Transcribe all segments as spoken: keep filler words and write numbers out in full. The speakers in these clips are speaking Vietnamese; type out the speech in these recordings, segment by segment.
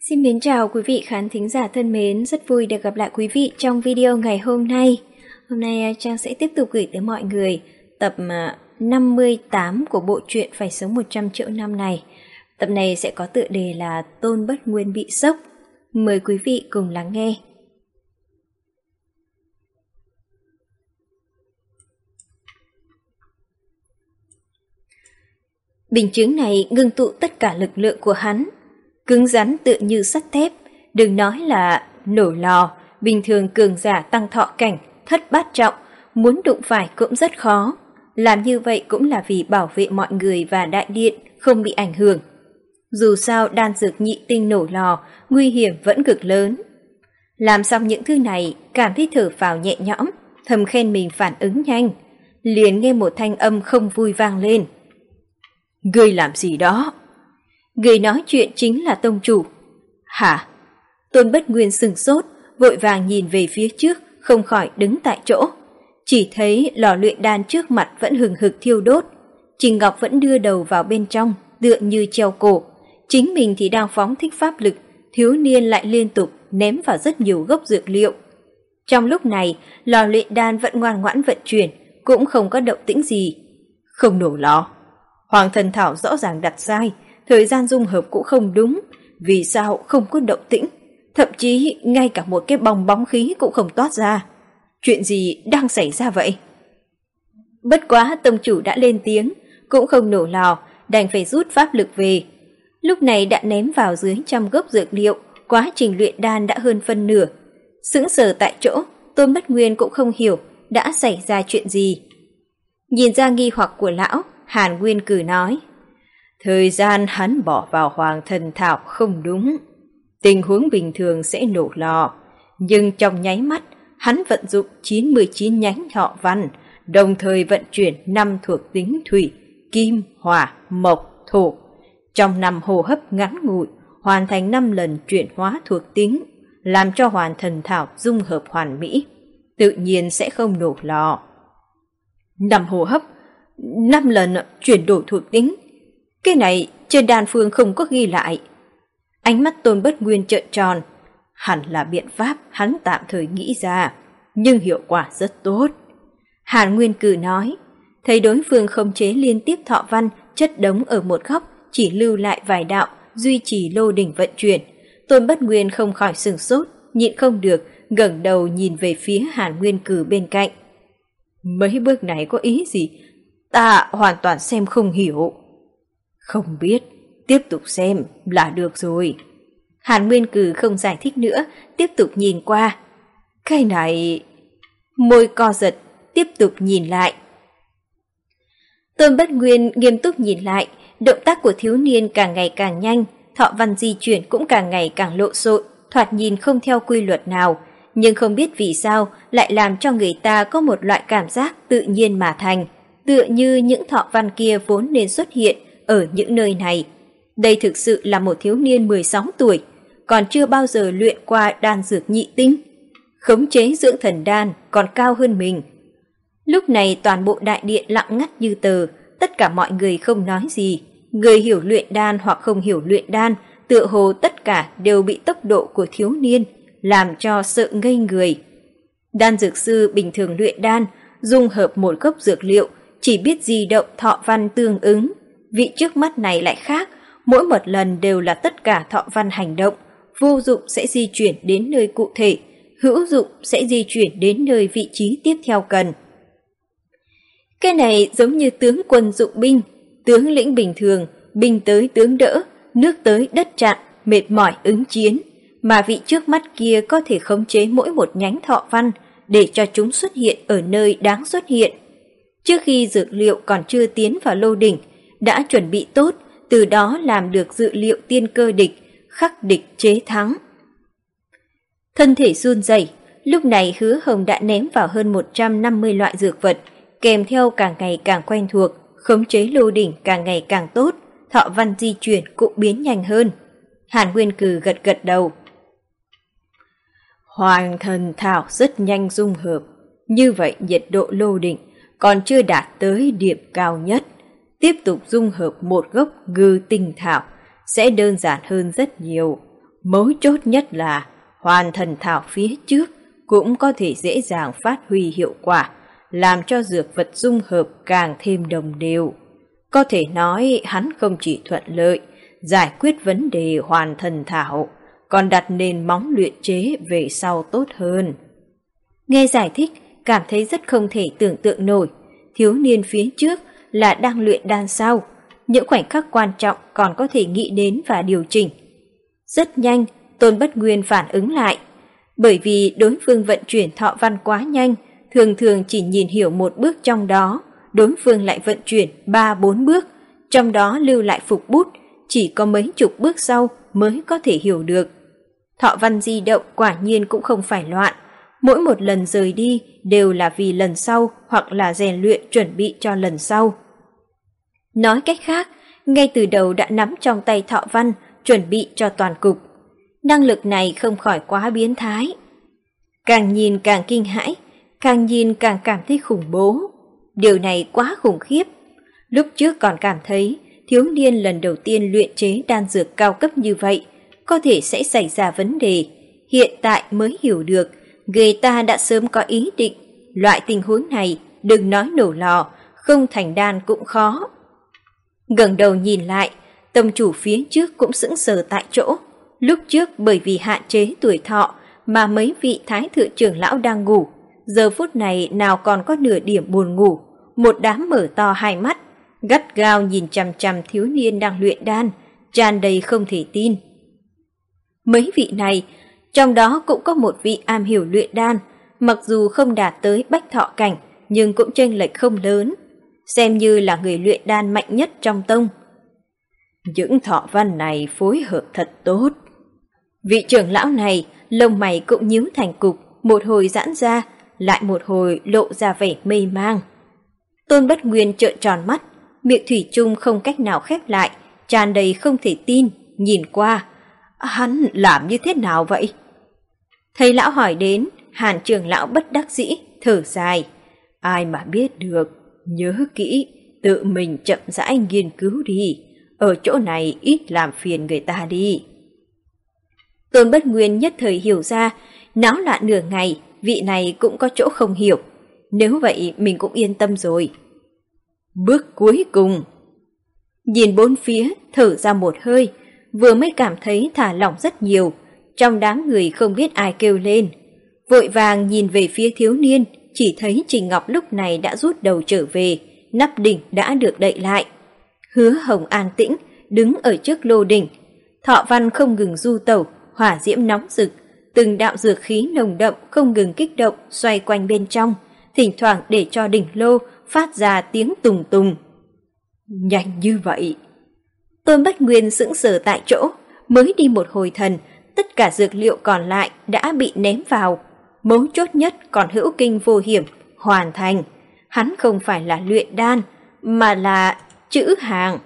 Xin mến chào quý vị khán thính giả thân mến, rất vui được gặp lại quý vị trong video ngày hôm nay. Hôm nay Trang sẽ tiếp tục gửi tới mọi người tập năm mươi tám của bộ truyện Phải sống một trăm triệu năm này. Tập này sẽ có tựa đề là Tôn Bất Nguyên bị sốc. Mời quý vị cùng lắng nghe. Bình chứng này ngưng tụ tất cả lực lượng của hắn, cứng rắn tựa như sắt thép, đừng nói là nổ lò, bình thường cường giả tăng thọ cảnh, thất bát trọng, muốn đụng phải cũng rất khó. Làm như vậy cũng là vì bảo vệ mọi người và đại điện không bị ảnh hưởng. Dù sao đan dược nhị tinh nổ lò, nguy hiểm vẫn cực lớn. Làm xong những thứ này, cảm thấy thở phào nhẹ nhõm, thầm khen mình phản ứng nhanh. Liền nghe một thanh âm không vui vang lên. Ngươi làm gì đó? Người nói chuyện chính là tông chủ. Hả? Tôn Bất Nguyên sừng sốt, vội vàng nhìn về phía trước, không khỏi đứng tại chỗ. Chỉ thấy lò luyện đan trước mặt vẫn hừng hực thiêu đốt. Trình Ngọc vẫn đưa đầu vào bên trong, tựa như treo cổ. Chính mình thì đang phóng thích pháp lực, thiếu niên lại liên tục ném vào rất nhiều gốc dược liệu. Trong lúc này, lò luyện đan vẫn ngoan ngoãn vận chuyển, cũng không có động tĩnh gì. Không nổ lò. Hoàng thần thảo rõ ràng đặt sai, thời gian dung hợp cũng không đúng, vì sao không có động tĩnh, thậm chí ngay cả một cái bong bóng khí cũng không toát ra. Chuyện gì đang xảy ra vậy? Bất quá tông chủ đã lên tiếng, cũng không nổ lò, đành phải rút pháp lực về. Lúc này đã ném vào dưới trăm gốc dược liệu, quá trình luyện đan đã hơn phân nửa. Sững sờ tại chỗ, Tôn Bất Nguyên cũng không hiểu đã xảy ra chuyện gì. Nhìn ra nghi hoặc của lão, Hàn Nguyên cử nói. Thời gian hắn bỏ vào Hoàng thần thảo không đúng. Tình huống bình thường sẽ nổ lò, nhưng trong nháy mắt, hắn vận dụng chín mươi chín nhánh thọ văn, đồng thời vận chuyển năm thuộc tính thủy, kim, hỏa, mộc, thổ. Trong năm hô hấp ngắn ngủi, hoàn thành năm lần chuyển hóa thuộc tính, làm cho Hoàng thần thảo dung hợp hoàn mỹ, tự nhiên sẽ không nổ lò. Năm hô hấp, năm lần chuyển đổi thuộc tính. Cái này trên đan phương không có ghi lại. Ánh mắt Tôn Bất Nguyên trợn tròn. Hẳn là biện pháp hắn tạm thời nghĩ ra, nhưng hiệu quả rất tốt. Hàn Nguyên cử nói, thấy đối phương khống chế liên tiếp thọ văn chất đống ở một góc, chỉ lưu lại vài đạo, duy trì lô đỉnh vận chuyển. Tôn Bất Nguyên không khỏi sửng sốt, nhịn không được, ngẩng đầu nhìn về phía Hàn Nguyên cử bên cạnh. Mấy bước này có ý gì? Ta hoàn toàn xem không hiểu. Không biết, tiếp tục xem là được rồi. Hàn Nguyên cử không giải thích nữa, tiếp tục nhìn qua. Cái này... Môi co giật, tiếp tục nhìn lại. Tôn Bất Nguyên nghiêm túc nhìn lại, động tác của thiếu niên càng ngày càng nhanh, thọ văn di chuyển cũng càng ngày càng lộn xộn, thoạt nhìn không theo quy luật nào, nhưng không biết vì sao lại làm cho người ta có một loại cảm giác tự nhiên mà thành, tựa như những thọ văn kia vốn nên xuất hiện ở những nơi này. Đây thực sự là một thiếu niên mười sáu tuổi, còn chưa bao giờ luyện qua đan dược nhị tinh. Khống chế dưỡng thần đan còn cao hơn mình. Lúc này toàn bộ đại điện lặng ngắt như tờ, tất cả mọi người không nói gì. Người hiểu luyện đan hoặc không hiểu luyện đan, tựa hồ tất cả đều bị tốc độ của thiếu niên làm cho sợ ngây người. Đan dược sư bình thường luyện đan, dung hợp một gốc dược liệu, chỉ biết di động thọ văn tương ứng. Vị trước mắt này lại khác, mỗi một lần đều là tất cả thọ văn hành động, vô dụng sẽ di chuyển đến nơi cụ thể, hữu dụng sẽ di chuyển đến nơi vị trí tiếp theo cần. Cái này giống như tướng quân dụng binh, tướng lĩnh bình thường, binh tới tướng đỡ, nước tới đất chặn, mệt mỏi ứng chiến, mà vị trước mắt kia có thể khống chế mỗi một nhánh thọ văn để cho chúng xuất hiện ở nơi đáng xuất hiện. Trước khi dược liệu còn chưa tiến vào lô đỉnh, đã chuẩn bị tốt, từ đó làm được dự liệu tiên cơ địch, khắc địch chế thắng. Thân thể run rẩy, lúc này Hứa Hồng đã ném vào hơn một trăm năm mươi loại dược vật, kèm theo càng ngày càng quen thuộc, khống chế lô đỉnh càng ngày càng tốt, thọ văn di chuyển cũng biến nhanh hơn. Hàn Nguyên cử gật gật đầu. Hoàng thần thảo rất nhanh dung hợp, như vậy nhiệt độ lô đỉnh còn chưa đạt tới điểm cao nhất. Tiếp tục dung hợp một gốc ngư tinh thảo sẽ đơn giản hơn rất nhiều. Mấu chốt nhất là Hoàn Thần Thảo phía trước cũng có thể dễ dàng phát huy hiệu quả, làm cho dược vật dung hợp càng thêm đồng đều. Có thể nói hắn không chỉ thuận lợi giải quyết vấn đề Hoàn Thần Thảo, còn đặt nền móng luyện chế về sau tốt hơn. Nghe giải thích, cảm thấy rất không thể tưởng tượng nổi. Thiếu niên phía trước là đang luyện đan sao? Những khoảnh khắc quan trọng còn có thể nghĩ đến và điều chỉnh. Rất nhanh, Tôn Bất Nguyên phản ứng lại. Bởi vì đối phương vận chuyển thọ văn quá nhanh, thường thường chỉ nhìn hiểu một bước trong đó, đối phương lại vận chuyển ba bốn bước, trong đó lưu lại phục bút, chỉ có mấy chục bước sau mới có thể hiểu được. Thọ văn di động quả nhiên cũng không phải loạn, mỗi một lần rời đi đều là vì lần sau hoặc là rèn luyện chuẩn bị cho lần sau. Nói cách khác, ngay từ đầu đã nắm trong tay thọ văn, chuẩn bị cho toàn cục. Năng lực này không khỏi quá biến thái. Càng nhìn càng kinh hãi, càng nhìn càng cảm thấy khủng bố. Điều này quá khủng khiếp. Lúc trước còn cảm thấy thiếu niên lần đầu tiên luyện chế đan dược cao cấp như vậy, có thể sẽ xảy ra vấn đề. Hiện tại mới hiểu được, người ta đã sớm có ý định. Loại tình huống này, đừng nói nổ lò, không thành đan cũng khó. Ngẩng đầu nhìn lại, tông chủ phía trước cũng sững sờ tại chỗ. Lúc trước bởi vì hạn chế tuổi thọ mà mấy vị thái thượng trưởng lão đang ngủ, giờ phút này nào còn có nửa điểm buồn ngủ, một đám mở to hai mắt, gắt gao nhìn chằm chằm thiếu niên đang luyện đan, tràn đầy không thể tin. Mấy vị này, trong đó cũng có một vị am hiểu luyện đan, mặc dù không đạt tới bách thọ cảnh, nhưng cũng chênh lệch không lớn, xem như là người luyện đan mạnh nhất trong tông. Những thọ văn này phối hợp thật tốt. Vị trưởng lão này, lông mày cũng nhíu thành cục, một hồi giãn ra, lại một hồi lộ ra vẻ mê mang. Tôn Bất Nguyên trợn tròn mắt, miệng thủy chung không cách nào khép lại, tràn đầy không thể tin, nhìn qua. Hắn làm như thế nào vậy? Thấy lão hỏi đến, Hàn trưởng lão bất đắc dĩ, thở dài. Ai mà biết được, nhớ kỹ, tự mình chậm rãi nghiên cứu đi, ở chỗ này ít làm phiền người ta đi. Tôn Bất Nguyên nhất thời hiểu ra, náo loạn nửa ngày, vị này cũng có chỗ không hiểu. Nếu vậy mình cũng yên tâm rồi. Bước cuối cùng. Nhìn bốn phía, thở ra một hơi, vừa mới cảm thấy thả lỏng rất nhiều. Trong đám người không biết ai kêu lên. Vội vàng nhìn về phía thiếu niên, chỉ thấy Trình Ngọc lúc này đã rút đầu trở về, nắp đỉnh đã được đậy lại. Hứa Hồng an tĩnh, đứng ở trước lô đỉnh. Thọ văn không ngừng du tẩu, hỏa diễm nóng rực, từng đạo dược khí nồng đậm không ngừng kích động xoay quanh bên trong, thỉnh thoảng để cho đỉnh lô phát ra tiếng tùng tùng. Nhanh như vậy. Tôn Bất Nguyên sững sờ tại chỗ, mới đi một hồi thần, tất cả dược liệu còn lại đã bị ném vào. Mấu chốt nhất còn hữu kinh vô hiểm, hoàn thành. Hắn không phải là luyện đan, mà là chữ hàng.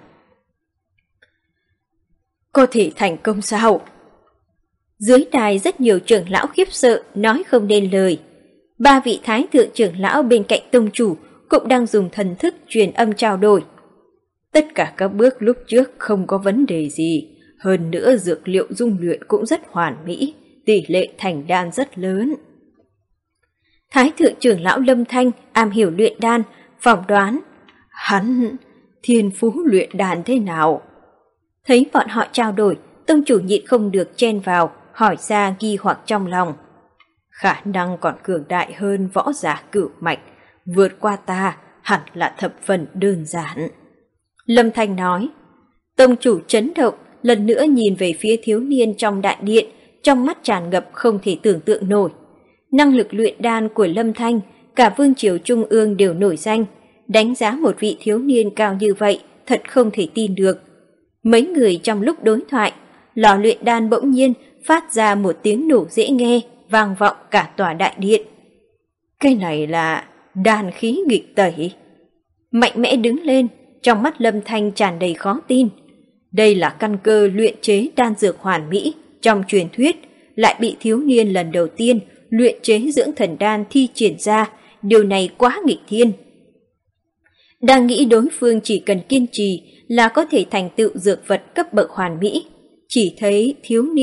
Có thể thành công sao? Dưới đài rất nhiều trưởng lão khiếp sợ, nói không nên lời. Ba vị thái thượng trưởng lão bên cạnh tông chủ cũng đang dùng thần thức truyền âm trao đổi. Tất cả các bước lúc trước không có vấn đề gì, hơn nữa dược liệu dung luyện cũng rất hoàn mỹ, tỷ lệ thành đan rất lớn. Thái thượng trưởng lão Lâm Thanh am hiểu luyện đan, phỏng đoán, hắn thiên phú luyện đan thế nào? Thấy bọn họ trao đổi, tông chủ nhịn không được chen vào, hỏi ra nghi hoặc trong lòng. Khả năng còn cường đại hơn võ giả cửu mạch, vượt qua ta hẳn là thập phần đơn giản. Lâm Thanh nói. Tông chủ chấn động, lần nữa nhìn về phía thiếu niên trong đại điện, trong mắt tràn ngập không thể tưởng tượng nổi. Năng lực luyện đan của Lâm Thanh, cả vương triều trung ương đều nổi danh, đánh giá một vị thiếu niên cao như vậy thật không thể tin được. Mấy người trong lúc đối thoại, lò luyện đan bỗng nhiên phát ra một tiếng nổ dễ nghe, vang vọng cả tòa đại điện. Cái này là đan khí nghịch tẩy. Mạnh mẽ đứng lên, trong mắt Lâm Thanh tràn đầy khó tin. Đây là căn cơ luyện chế đan dược hoàn mỹ trong truyền thuyết, lại bị thiếu niên lần đầu tiên luyện chế dưỡng thần đan thi triển ra, điều này quá nghịch thiên. Đang nghĩ đối phương chỉ cần kiên trì là có thể thành tựu dược vật cấp bậc hoàn mỹ, chỉ thấy thiếu niên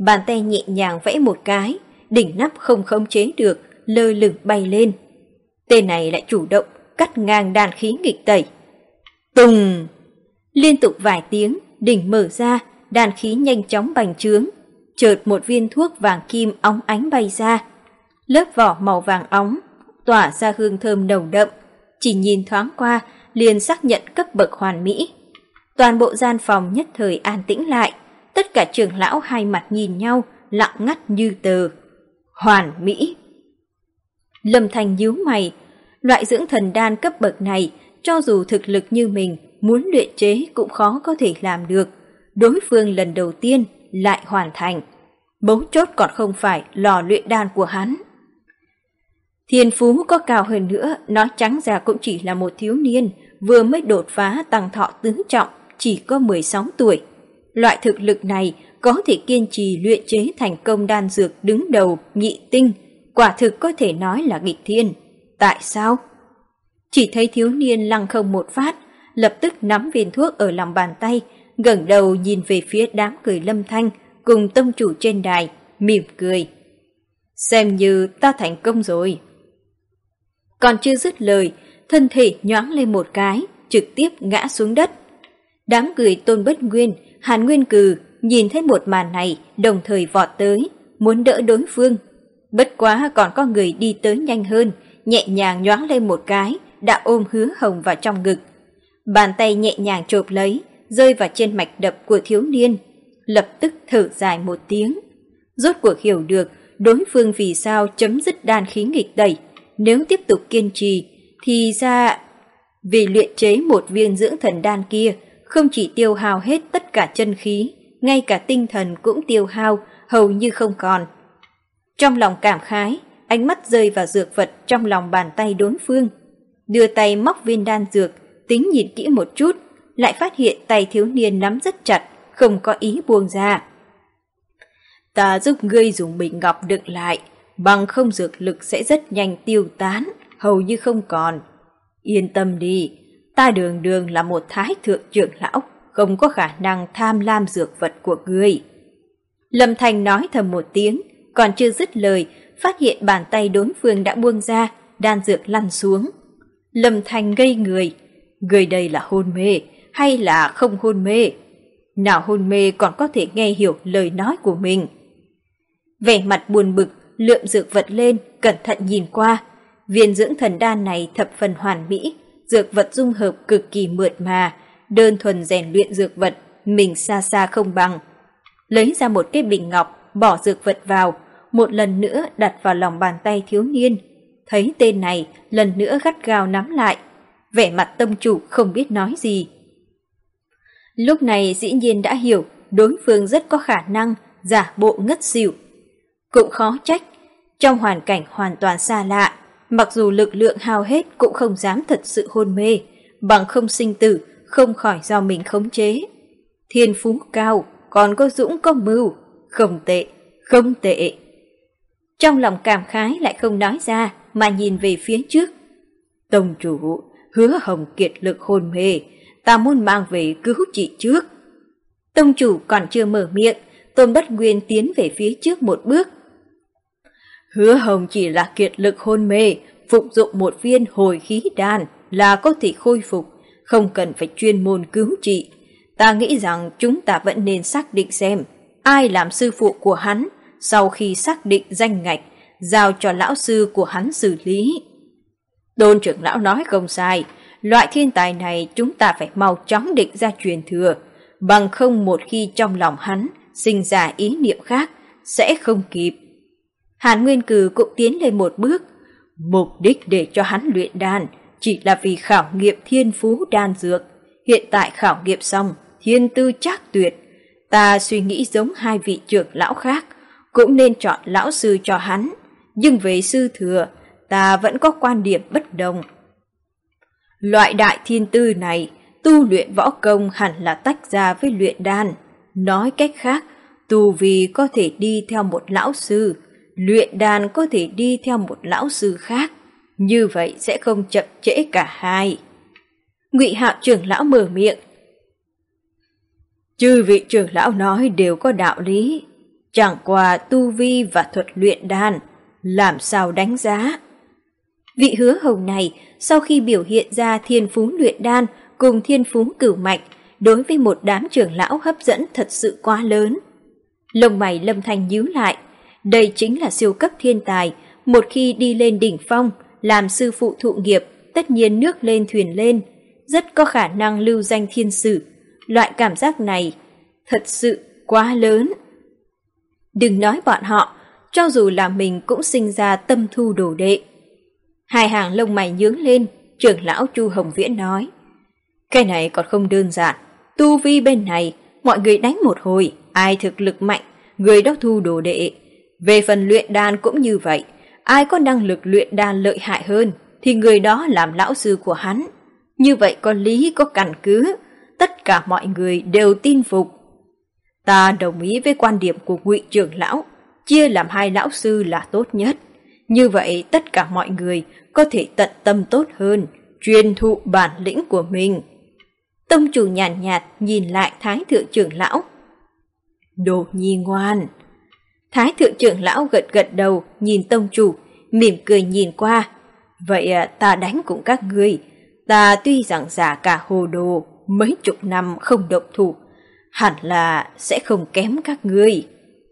bàn tay nhẹ nhàng vẽ một cái, đỉnh nắp không khống chế được, lơ lửng bay lên. Tên này lại chủ động cắt ngang đan khí nghịch tẩy. Tùng! Liên tục vài tiếng, đỉnh mở ra, đan khí nhanh chóng bành trướng. Chợt một viên thuốc vàng kim óng ánh bay ra. Lớp vỏ màu vàng óng, tỏa ra hương thơm nồng đậm. Chỉ nhìn thoáng qua, liền xác nhận cấp bậc hoàn mỹ. Toàn bộ gian phòng nhất thời an tĩnh lại. Tất cả trưởng lão hai mặt nhìn nhau, lặng ngắt như tờ. Hoàn mỹ! Lâm Thanh nhíu mày. Loại dưỡng thần đan cấp bậc này, cho dù thực lực như mình, muốn luyện chế cũng khó có thể làm được. Đối phương lần đầu tiên lại hoàn thành. Mấu chốt còn không phải lò luyện đan của hắn. Thiên phú có cao hơn nữa, nói trắng ra cũng chỉ là một thiếu niên, vừa mới đột phá tăng thọ tứ trọng, chỉ có mười sáu tuổi. Loại thực lực này có thể kiên trì luyện chế thành công đan dược đứng đầu nhị tinh, quả thực có thể nói là nghịch thiên. Tại sao? Chỉ thấy thiếu niên lăng không một phát, lập tức nắm viên thuốc ở lòng bàn tay, ngẩng đầu nhìn về phía đám người Lâm Thanh cùng tông chủ trên đài, mỉm cười. Xem như ta thành công rồi. Còn chưa dứt lời, thân thể nhoáng lên một cái, trực tiếp ngã xuống đất. Đám người Tôn Bất Nguyên, Hàn Nguyên Cừ nhìn thấy một màn này, đồng thời vọt tới, muốn đỡ đối phương. Bất quá còn có người đi tới nhanh hơn, nhẹ nhàng nhoáng lên một cái, đã ôm Hứa Hồng vào trong ngực. Bàn tay nhẹ nhàng chộp lấy, rơi vào trên mạch đập của thiếu niên, lập tức thở dài một tiếng. Rốt cuộc hiểu được đối phương vì sao chấm dứt đan khí nghịch tẩy. Nếu tiếp tục kiên trì, thì ra vì luyện chế một viên dưỡng thần đan kia, không chỉ tiêu hao hết tất cả chân khí, ngay cả tinh thần cũng tiêu hao, hầu như không còn. Trong lòng cảm khái, ánh mắt rơi vào dược vật trong lòng bàn tay đối phương. Đưa tay móc viên đan dược, tính nhìn kỹ một chút, lại phát hiện tay thiếu niên nắm rất chặt, không có ý buông ra. Ta giúp ngươi dùng bình ngọc đựng lại, bằng không dược lực sẽ rất nhanh tiêu tán, hầu như không còn. Yên tâm đi, ta đường đường là một thái thượng trưởng lão, không có khả năng tham lam dược vật của ngươi. Lâm Thanh nói thầm một tiếng, còn chưa dứt lời, phát hiện bàn tay đối phương đã buông ra, đan dược lăn xuống. Lâm Thanh ngây người, người đây là hôn mê hay là không hôn mê? Nào hôn mê còn có thể nghe hiểu lời nói của mình. Vẻ mặt buồn bực, lượm dược vật lên, cẩn thận nhìn qua. Viên dưỡng thần đan này thập phần hoàn mỹ, dược vật dung hợp cực kỳ mượt mà, đơn thuần rèn luyện dược vật, mình xa xa không bằng. Lấy ra một cái bình ngọc, bỏ dược vật vào, một lần nữa đặt vào lòng bàn tay thiếu niên. Thấy tên này, lần nữa gắt gao nắm lại. Vẻ mặt tông chủ không biết nói gì. Lúc này dĩ nhiên đã hiểu đối phương rất có khả năng giả bộ ngất xỉu. Cũng khó trách, trong hoàn cảnh hoàn toàn xa lạ, mặc dù lực lượng hao hết cũng không dám thật sự hôn mê, bằng không sinh tử, không khỏi do mình khống chế. Thiên phú cao, còn có dũng có mưu, không tệ, không tệ. Trong lòng cảm khái lại không nói ra, mà nhìn về phía trước. Tông chủ, Hứa Hồng kiệt lực hôn mê, ta muốn mang về cứu trị trước. Tông chủ còn chưa mở miệng, Tôn Bất Nguyên tiến về phía trước một bước. Hứa Hồng chỉ là kiệt lực hôn mê, phục dụng một viên hồi khí đan là có thể khôi phục, không cần phải chuyên môn cứu trị. Ta nghĩ rằng chúng ta vẫn nên xác định xem ai làm sư phụ của hắn, sau khi xác định danh ngạch, giao cho lão sư của hắn xử lý. Tôn trưởng lão nói không sai, loại thiên tài này chúng ta phải mau chóng định ra truyền thừa, bằng không một khi trong lòng hắn sinh ra ý niệm khác, sẽ không kịp. Hàn Nguyên Cừ cũng tiến lên một bước, mục đích để cho hắn luyện đan chỉ là vì khảo nghiệm thiên phú đan dược. Hiện tại khảo nghiệm xong, thiên tư trác tuyệt. Ta suy nghĩ giống hai vị trưởng lão khác, cũng nên chọn lão sư cho hắn. Nhưng về sư thừa, ta vẫn có quan điểm bất đồng. Loại đại thiên tư này, tu luyện võ công hẳn là tách ra với luyện đan. Nói cách khác, tu vi có thể đi theo một lão sư, luyện đan có thể đi theo một lão sư khác. Như vậy sẽ không chậm trễ cả hai. Ngụy Hạo trưởng lão mở miệng. Chư vị trưởng lão nói đều có đạo lý. Chẳng qua tu vi và thuật luyện đan, làm sao đánh giá? Vị Hứa Hồng này sau khi biểu hiện ra thiên phú luyện đan cùng thiên phú cửu mạch, đối với một đám trưởng lão hấp dẫn thật sự quá lớn. Lông mày Lâm Thanh nhíu lại, đây chính là siêu cấp thiên tài, một khi đi lên đỉnh phong, làm sư phụ thụ nghiệp, tất nhiên nước lên thuyền lên, rất có khả năng lưu danh thiên sử. Loại cảm giác này thật sự quá lớn. Đừng nói bọn họ, cho dù là mình cũng sinh ra tâm thu đồ đệ. Hai hàng lông mày nhướng lên, trưởng lão Chu Hồng Viễn nói, cái này còn không đơn giản, tu vi bên này, mọi người đánh một hồi, ai thực lực mạnh, người đó thu đồ đệ. Về phần luyện đan cũng như vậy, ai có năng lực luyện đan lợi hại hơn, thì người đó làm lão sư của hắn. Như vậy có lý có căn cứ, tất cả mọi người đều tin phục. Ta đồng ý với quan điểm của Ngụy trưởng lão, chia làm hai lão sư là tốt nhất. Như vậy tất cả mọi người có thể tận tâm tốt hơn, truyền thụ bản lĩnh của mình. Tông chủ nhàn nhạt, nhạt nhìn lại Thái thượng trưởng lão. Đồ nhi ngoan. Thái thượng trưởng lão gật gật đầu nhìn tông chủ, mỉm cười nhìn qua. Vậy ta đánh cùng các ngươi. Ta tuy rằng giả cả hồ đồ, mấy chục năm không động thủ, hẳn là sẽ không kém các ngươi.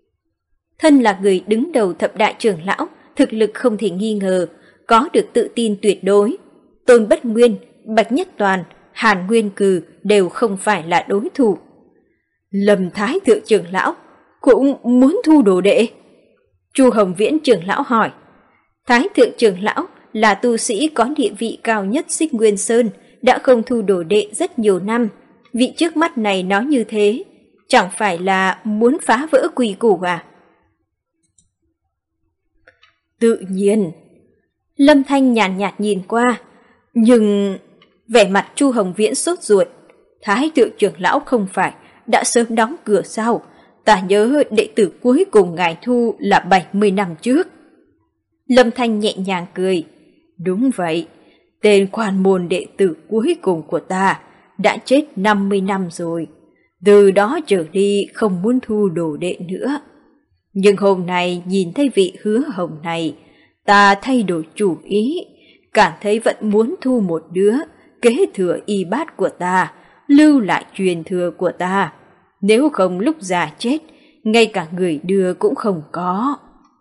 Thân là người đứng đầu thập đại trưởng lão, thực lực không thể nghi ngờ, có được tự tin tuyệt đối. Tôn Bất Nguyên, Bạch Nhất Toàn, Hàn Nguyên Cừ đều không phải là đối thủ. Lâm Thái thượng trưởng lão cũng muốn thu đồ đệ. Chu Hồng Viễn trưởng lão hỏi. Thái thượng trưởng lão là tu sĩ có địa vị cao nhất Xích Nguyên Sơn, đã không thu đồ đệ rất nhiều năm. Vị trước mắt này nói như thế, chẳng phải là muốn phá vỡ quy củ à? Tự nhiên. Lâm Thanh nhàn nhạt, nhạt nhìn qua, nhưng vẻ mặt Chu Hồng Viễn sốt ruột. Thái thượng trưởng lão không phải đã sớm đóng cửa sao? Ta nhớ đệ tử cuối cùng ngài thu là bảy mươi năm trước. Lâm Thanh nhẹ nhàng cười. Đúng vậy, tên quan môn đệ tử cuối cùng của ta đã chết năm mươi năm rồi. Từ đó trở đi không muốn thu đồ đệ nữa. Nhưng hôm nay nhìn thấy vị Hứa Hồng này, ta thay đổi chủ ý, cảm thấy vẫn muốn thu một đứa kế thừa y bát của ta, lưu lại truyền thừa của ta. Nếu không lúc già chết, ngay cả người đưa cũng không có.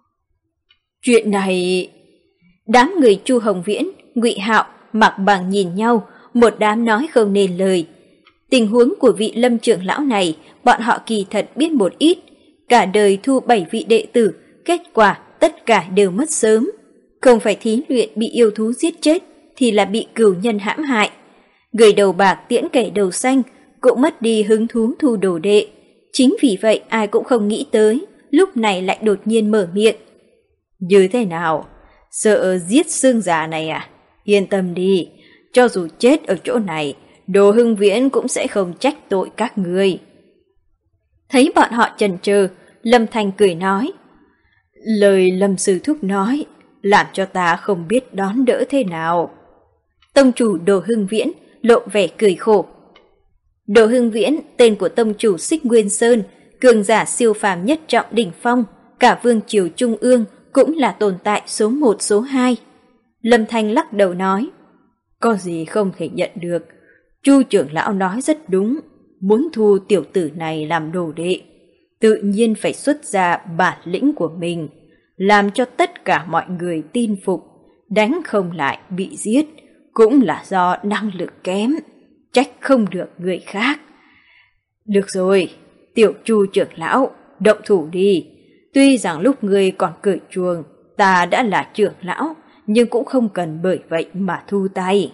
Chuyện này... Đám người Chu Hồng Viễn, Ngụy Hạo, Mạc Bằng nhìn nhau, một đám nói không nên lời. Tình huống của vị Lâm trưởng lão này, bọn họ kỳ thật biết một ít. Cả đời thu bảy vị đệ tử, kết quả tất cả đều mất sớm. Không phải thí luyện bị yêu thú giết chết, thì là bị cửu nhân hãm hại. Người đầu bạc tiễn kẻ đầu xanh, cũng mất đi hứng thú thu đồ đệ. Chính vì vậy ai cũng không nghĩ tới, lúc này lại đột nhiên mở miệng. Như thế nào? Sợ giết xương già này à? Yên tâm đi, cho dù chết ở chỗ này, Đồ Hưng Viễn cũng sẽ không trách tội các ngươi. Thấy bọn họ chần chừ, Lâm Thanh cười nói. Lời Lâm sư thúc nói, làm cho ta không biết đón đỡ thế nào. Tông chủ Đồ Hưng Viễn lộ vẻ cười khổ. Đồ Hưng Viễn, tên của tông chủ Xích Nguyên Sơn, cường giả siêu phàm nhất trọng đỉnh phong, cả vương triều trung ương cũng là tồn tại số một số hai. Lâm Thanh lắc đầu nói, có gì không thể nhận được, Chu trưởng lão nói rất đúng, muốn thu tiểu tử này làm đồ đệ, tự nhiên phải xuất ra bản lĩnh của mình, làm cho tất cả mọi người tin phục, đánh không lại bị giết, cũng là do năng lực kém, trách không được người khác. Được rồi, tiểu Chu trưởng lão, động thủ đi. Tuy rằng lúc ngươi còn cởi chuồng, ta đã là trưởng lão, nhưng cũng không cần bởi vậy mà thu tay.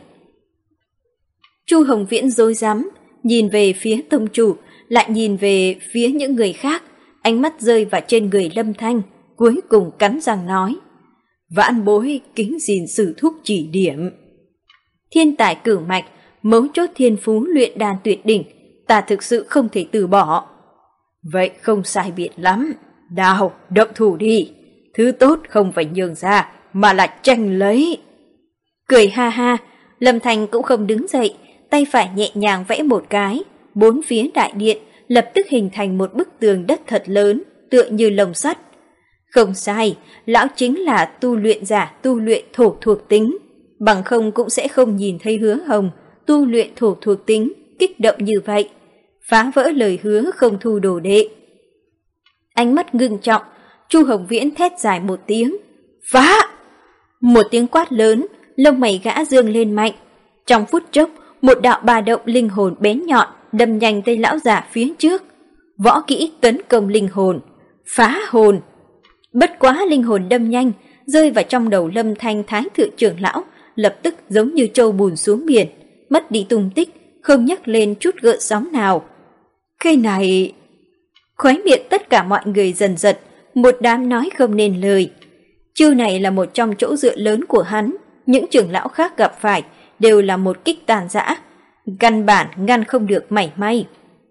Chu Hồng Viễn rối rắm, nhìn về phía tông chủ, lại nhìn về phía những người khác, ánh mắt rơi vào trên người Lâm Thanh, cuối cùng cắn răng nói. Vãn bối kính xin sư thúc chỉ điểm. Thiên tài cửu mạch, mấu chốt thiên phú luyện đan tuyệt đỉnh, ta thực sự không thể từ bỏ. Vậy không sai biệt lắm. Nào, động thủ đi. Thứ tốt không phải nhường ra, mà là tranh lấy. Cười ha ha, Lâm Thanh cũng không đứng dậy, tay phải nhẹ nhàng vẽ một cái. Bốn phía đại điện lập tức hình thành một bức tường đất thật lớn, tựa như lồng sắt. Không sai, lão chính là tu luyện giả tu luyện thổ thuộc tính, bằng không cũng sẽ không nhìn thấy Hứa Hồng tu luyện thổ thuộc tính kích động như vậy, phá vỡ lời hứa không thu đồ đệ. Ánh mắt ngưng trọng, Chu Hồng Viễn thét dài một tiếng, phá! Một tiếng quát lớn, lông mày gã dương lên mạnh. Trong phút chốc, một đạo bà động linh hồn bén nhọn đâm nhanh tới lão giả phía trước. Võ kỹ tấn công linh hồn, phá hồn. Bất quá linh hồn đâm nhanh, rơi vào trong đầu Lâm Thanh Thái thượng trưởng lão, lập tức giống như trâu bùn xuống biển, mất đi tung tích, không nhắc lên chút gợn sóng nào. Cái này... Khóe miệng tất cả mọi người dần giật, một đám nói không nên lời. Chiêu này là một trong chỗ dựa lớn của hắn, những trưởng lão khác gặp phải đều là một kích tàn dã, căn bản ngăn không được mảy may.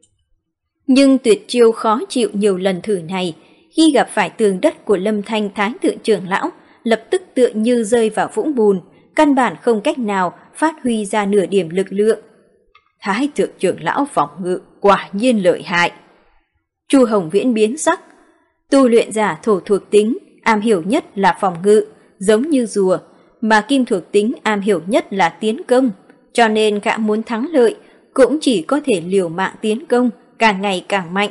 Nhưng tuyệt chiêu khó chịu nhiều lần thử này, khi gặp phải tường đất của Lâm Thanh Thái thượng trưởng lão, lập tức tựa như rơi vào vũng bùn, căn bản không cách nào phát huy ra nửa điểm lực lượng. Thái thượng trưởng lão phòng ngự quả nhiên lợi hại. Chu Hồng Viễn biến sắc, tu luyện giả thổ thuộc tính am hiểu nhất là phòng ngự, giống như rùa, mà kim thuộc tính am hiểu nhất là tiến công, cho nên gã muốn thắng lợi cũng chỉ có thể liều mạng tiến công, càng ngày càng mạnh.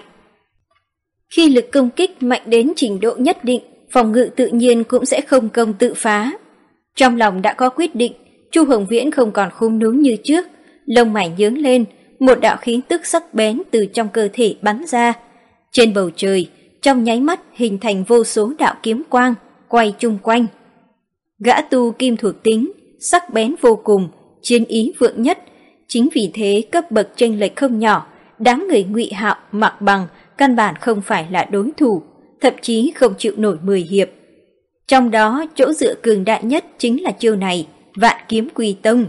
Khi lực công kích mạnh đến trình độ nhất định, phòng ngự tự nhiên cũng sẽ không công tự phá. Trong lòng đã có quyết định, Chu Hồng Viễn không còn khum núm như trước, lông mày nhướng lên, một đạo khí tức sắc bén từ trong cơ thể bắn ra. Trên bầu trời, trong nháy mắt hình thành vô số đạo kiếm quang, quay chung quanh. Gã tu kim thuộc tính, sắc bén vô cùng, chiến ý vượng nhất, chính vì thế cấp bậc chênh lệch không nhỏ, đám người Ngụy Hạo, Mạc Bằng căn bản không phải là đối thủ, thậm chí không chịu nổi mười hiệp. Trong đó chỗ dựa cường đại nhất chính là chiêu này, Vạn Kiếm Quy Tông.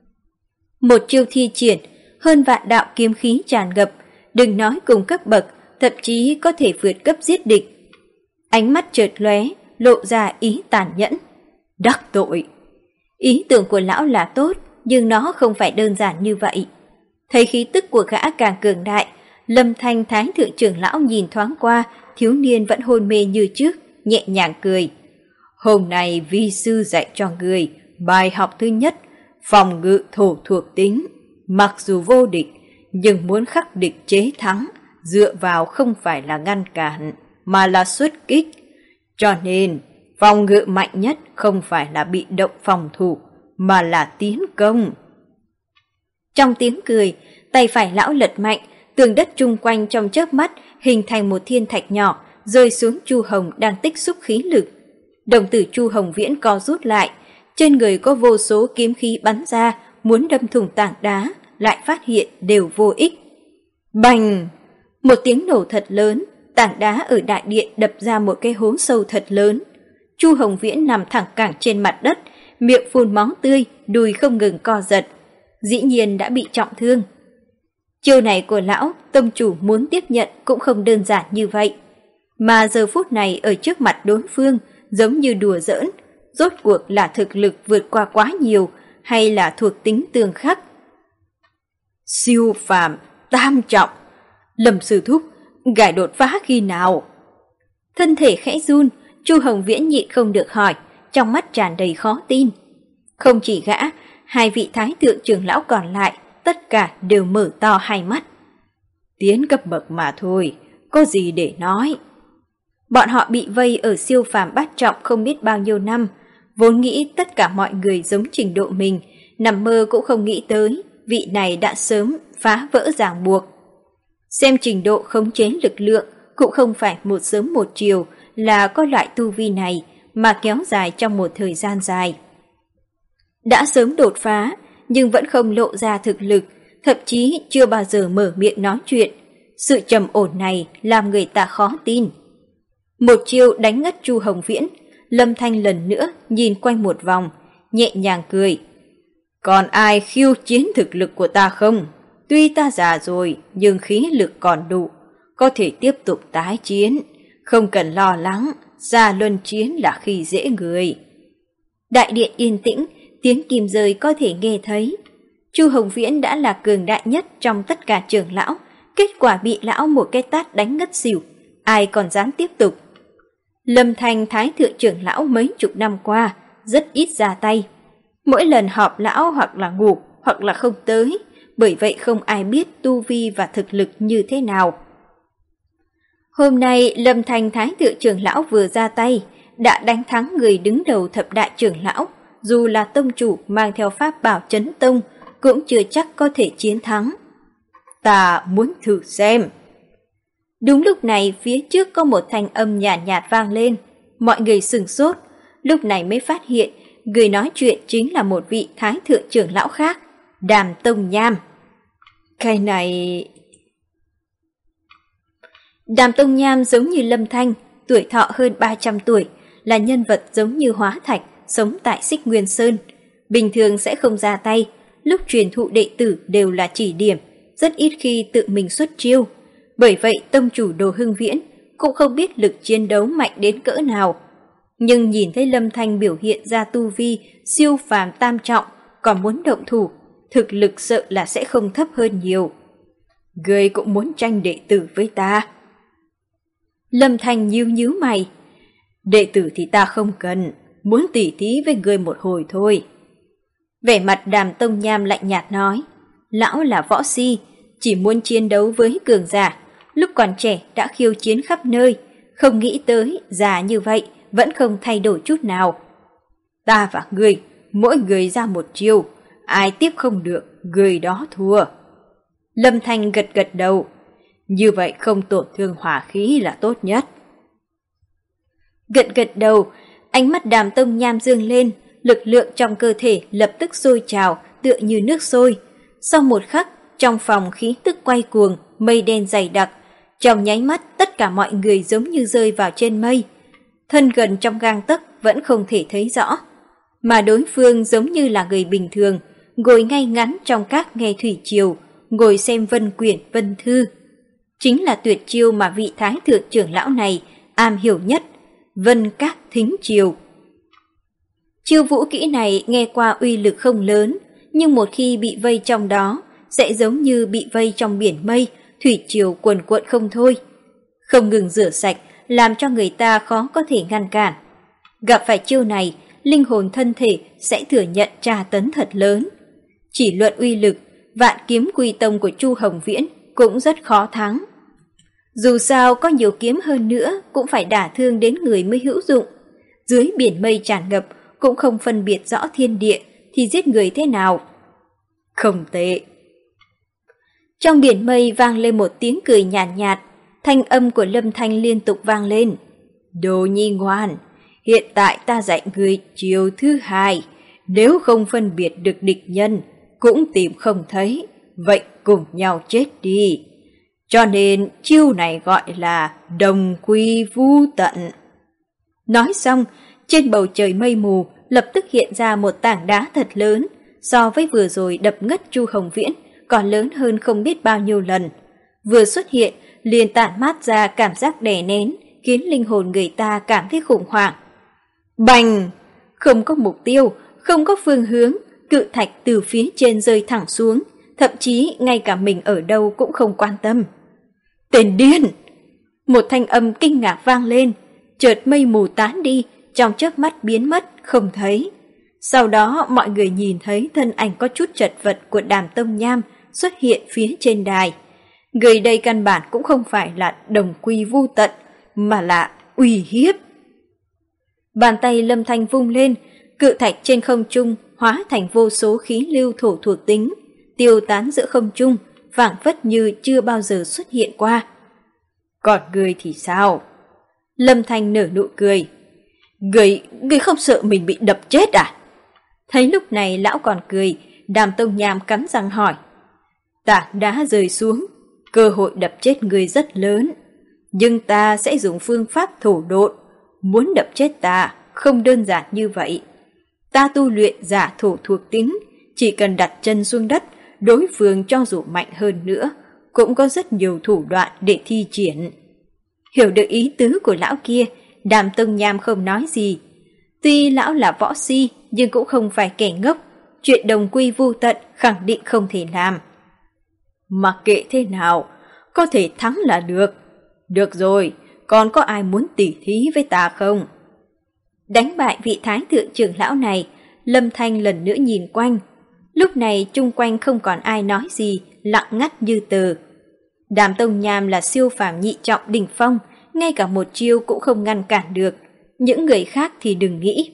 Một chiêu thi triển, hơn vạn đạo kiếm khí tràn ngập, đừng nói cùng cấp bậc, thậm chí có thể vượt cấp giết địch. Ánh mắt chợt lóe, lộ ra ý tàn nhẫn. Đắc tội. Ý tưởng của lão là tốt, nhưng nó không phải đơn giản như vậy. Thấy khí tức của gã càng cường đại, Lâm Thanh Thái thượng trưởng lão nhìn thoáng qua, thiếu niên vẫn hôn mê như trước, nhẹ nhàng cười. Hôm nay vi sư dạy cho người bài học thứ nhất, phòng ngự thổ thuộc tính. Mặc dù vô địch, nhưng muốn khắc địch chế thắng, dựa vào không phải là ngăn cản, mà là xuất kích. Cho nên, phòng ngự mạnh nhất không phải là bị động phòng thủ, mà là tiến công. Trong tiếng cười, tay phải lão lật mạnh, tường đất chung quanh trong chớp mắt hình thành một thiên thạch nhỏ, rơi xuống Chu Hồng đang tích xúc khí lực. Đồng tử Chu Hồng Viễn co rút lại, trên người có vô số kiếm khí bắn ra, muốn đâm thủng tảng đá, lại phát hiện đều vô ích. Bành! Một tiếng nổ thật lớn, tảng đá ở đại điện đập ra một cái hố sâu thật lớn. Chu Hồng Viễn nằm thẳng cẳng trên mặt đất, miệng phun máu tươi, đùi không ngừng co giật. Dĩ nhiên đã bị trọng thương. Chiêu này của lão, tông chủ muốn tiếp nhận cũng không đơn giản như vậy. Mà giờ phút này ở trước mặt đối phương, giống như đùa giỡn, rốt cuộc là thực lực vượt qua quá nhiều, hay là thuộc tính tương khắc. Siêu phàm, tam trọng. Lâm sư thúc, ngài đột phá khi nào? Thân thể khẽ run, Chu Hồng Viễn nhịn không được hỏi, trong mắt tràn đầy khó tin. Không chỉ gã, hai vị thái thượng trưởng lão còn lại, tất cả đều mở to hai mắt. Tiến cấp bậc mà thôi, có gì để nói. Bọn họ bị vây ở siêu phàm bát trọng không biết bao nhiêu năm, vốn nghĩ tất cả mọi người giống trình độ mình, nằm mơ cũng không nghĩ tới, vị này đã sớm phá vỡ ràng buộc. Xem trình độ khống chế lực lượng cũng không phải một sớm một chiều là có loại tu vi này mà kéo dài trong một thời gian dài. Đã sớm đột phá nhưng vẫn không lộ ra thực lực, thậm chí chưa bao giờ mở miệng nói chuyện. Sự trầm ổn này làm người ta khó tin. Một chiêu đánh ngất Chu Hồng Viễn, Lâm Thanh lần nữa nhìn quanh một vòng, nhẹ nhàng cười. Còn ai khiêu chiến thực lực của ta không? Tuy ta già rồi nhưng khí lực còn đủ, có thể tiếp tục tái chiến, không cần lo lắng, ra luân chiến là khi dễ người. Đại điện yên tĩnh, tiếng kim rơi có thể nghe thấy. Chu Hồng Viễn đã là cường đại nhất trong tất cả trưởng lão, kết quả bị lão một cái tát đánh ngất xỉu, ai còn dám tiếp tục. Lâm Thanh Thái Thượng trưởng lão mấy chục năm qua rất ít ra tay. Mỗi lần họp lão hoặc là ngủ hoặc là không tới, bởi vậy không ai biết tu vi và thực lực như thế nào. Hôm nay Lâm Thanh Thái Thượng trưởng lão vừa ra tay, đã đánh thắng người đứng đầu thập đại trưởng lão, dù là tông chủ mang theo pháp bảo chấn tông, cũng chưa chắc có thể chiến thắng. Ta muốn thử xem. Đúng lúc này phía trước có một thanh âm nhàn nhạt, nhạt vang lên, mọi người sửng sốt, lúc này mới phát hiện người nói chuyện chính là một vị thái thượng trưởng lão khác, Đàm Tông Nham. Cái này... Đàm Tông Nham giống như Lâm Thanh, tuổi thọ hơn ba trăm tuổi, là nhân vật giống như hóa thạch, sống tại Xích Nguyên Sơn. Bình thường sẽ không ra tay, lúc truyền thụ đệ tử đều là chỉ điểm, rất ít khi tự mình xuất chiêu. Bởi vậy tông chủ Đồ Hưng Viễn cũng không biết lực chiến đấu mạnh đến cỡ nào. Nhưng nhìn thấy Lâm Thanh biểu hiện ra tu vi siêu phàm tam trọng, còn muốn động thủ, thực lực sợ là sẽ không thấp hơn nhiều. Ngươi cũng muốn tranh đệ tử với ta? Lâm Thanh nhíu nhíu mày. Đệ tử thì ta không cần, muốn tỉ thí với ngươi một hồi thôi. Vẻ mặt Đàm Tông Nham lạnh nhạt nói, lão là võ si, chỉ muốn chiến đấu với cường giả, lúc còn trẻ đã khiêu chiến khắp nơi, không nghĩ tới già như vậy vẫn không thay đổi chút nào. Ta và ngươi, mỗi người ra một chiêu, ai tiếp không được, người đó thua. Lâm Thanh gật gật đầu, như vậy không tổn thương hỏa khí là tốt nhất. Gật gật đầu, ánh mắt Đàm Tông Nham dương lên, lực lượng trong cơ thể lập tức sôi trào tựa như nước sôi. Sau một khắc, trong phòng khí tức quay cuồng, mây đen dày đặc, trong nháy mắt tất cả mọi người giống như rơi vào trên mây. Thân gần trong gang tấc vẫn không thể thấy rõ, mà đối phương giống như là người bình thường, ngồi ngay ngắn trong các nghe thủy triều, ngồi xem vân quyển vân thư. Chính là tuyệt chiêu mà vị thái thượng trưởng lão này am hiểu nhất, vân các thính triều. Chiêu vũ kỹ này nghe qua uy lực không lớn, nhưng một khi bị vây trong đó, sẽ giống như bị vây trong biển mây, thủy triều cuồn cuộn không thôi. Không ngừng rửa sạch, làm cho người ta khó có thể ngăn cản. Gặp phải chiêu này, linh hồn thân thể sẽ thừa nhận tra tấn thật lớn. Chỉ luận uy lực, Vạn Kiếm Quy Tông của Chu Hồng Viễn cũng rất khó thắng. Dù sao có nhiều kiếm hơn nữa cũng phải đả thương đến người mới hữu dụng. Dưới biển mây tràn ngập cũng không phân biệt rõ thiên địa thì giết người thế nào. Không tệ. Trong biển mây vang lên một tiếng cười nhàn nhạt, nhạt, thanh âm của Lâm Thanh liên tục vang lên. Đồ nhi ngoan, hiện tại ta dạy người chiều thứ hai, nếu không phân biệt được địch nhân, cũng tìm không thấy, vậy cùng nhau chết đi. Cho nên chiêu này gọi là đồng quy vu tận. Nói xong, trên bầu trời mây mù lập tức hiện ra một tảng đá thật lớn, so với vừa rồi đập ngất Chu Hồng Viễn còn lớn hơn không biết bao nhiêu lần. Vừa xuất hiện, liền tản mát ra cảm giác đè nén, khiến linh hồn người ta cảm thấy khủng hoảng. Bành! Không có mục tiêu, không có phương hướng, cự thạch từ phía trên rơi thẳng xuống, thậm chí ngay cả mình ở đâu cũng không quan tâm. Tên điên! Một thanh âm kinh ngạc vang lên, chợt mây mù tán đi, trong chớp mắt biến mất, không thấy. Sau đó mọi người nhìn thấy thân ảnh có chút chật vật của Đàm Tông Nham xuất hiện phía trên đài. Người đây căn bản cũng không phải là đồng quy vu tận, mà là uy hiếp. Bàn tay Lâm Thanh vung lên, cự thạch trên không trung hóa thành vô số khí lưu thổ thuộc tính, tiêu tán giữa không trung, phảng phất như chưa bao giờ xuất hiện qua. Còn người thì sao? Lâm Thanh nở nụ cười. Người, người không sợ mình bị đập chết à? Thấy lúc này lão còn cười, Đàm Tông Nham cắn răng hỏi. Tảng đá rơi xuống, cơ hội đập chết người rất lớn, nhưng ta sẽ dùng phương pháp thổ độn. Muốn đập chết ta không đơn giản như vậy. Ta tu luyện giả thổ thuộc tính, chỉ cần đặt chân xuống đất, đối phương cho dù mạnh hơn nữa, cũng có rất nhiều thủ đoạn để thi triển. Hiểu được ý tứ của lão kia, Đàm Tông Nham không nói gì. Tuy lão là võ si, nhưng cũng không phải kẻ ngốc, chuyện đồng quy vu tận khẳng định không thể làm. Mặc kệ thế nào, có thể thắng là được. Được rồi, còn có ai muốn tỉ thí với ta không? Đánh bại vị thái thượng trưởng lão này, Lâm Thanh lần nữa nhìn quanh. Lúc này chung quanh không còn ai nói gì, lặng ngắt như tờ. Đàm Tông Nham là siêu phàm nhị trọng đỉnh phong, ngay cả một chiêu cũng không ngăn cản được. Những người khác thì đừng nghĩ.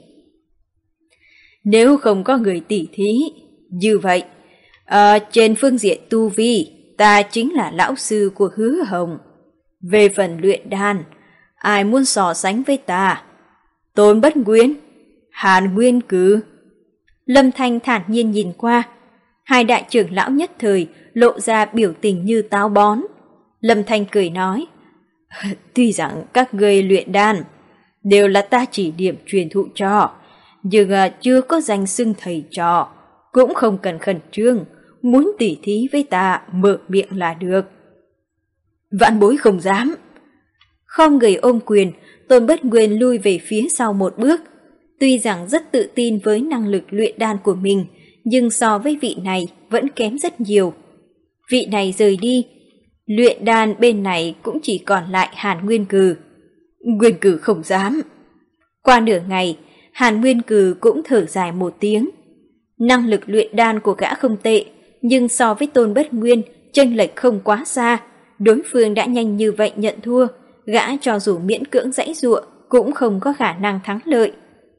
Nếu không có người tỉ thí, như vậy, à, trên phương diện tu vi, ta chính là lão sư của Hứa Hồng. Về phần luyện đan, ai muốn so sánh với ta? Tôn Bất Nguyên, Hàn Nguyên Cử. Lâm Thanh thản nhiên nhìn qua. Hai đại trưởng lão nhất thời lộ ra biểu tình như táo bón. Lâm Thanh cười nói, tuy rằng các ngươi luyện đan đều là ta chỉ điểm truyền thụ cho, nhưng chưa có danh xưng thầy trò, cũng không cần khẩn trương, muốn tỉ thí với ta mở miệng là được. Vạn bối không dám. Không người ôm quyền, Tôn Bất Nguyên lui về phía sau một bước. Tuy rằng rất tự tin với năng lực luyện đan của mình, nhưng so với vị này vẫn kém rất nhiều. Vị này rời đi, luyện đan bên này cũng chỉ còn lại Hàn Nguyên Cừ. Nguyên Cừ không dám. Qua nửa ngày, Hàn Nguyên Cừ cũng thở dài một tiếng. Năng lực luyện đan của gã không tệ, nhưng so với Tôn Bất Nguyên, chênh lệch không quá xa. Đối phương đã nhanh như vậy nhận thua, gã cho dù miễn cưỡng giãy giụa cũng không có khả năng thắng lợi.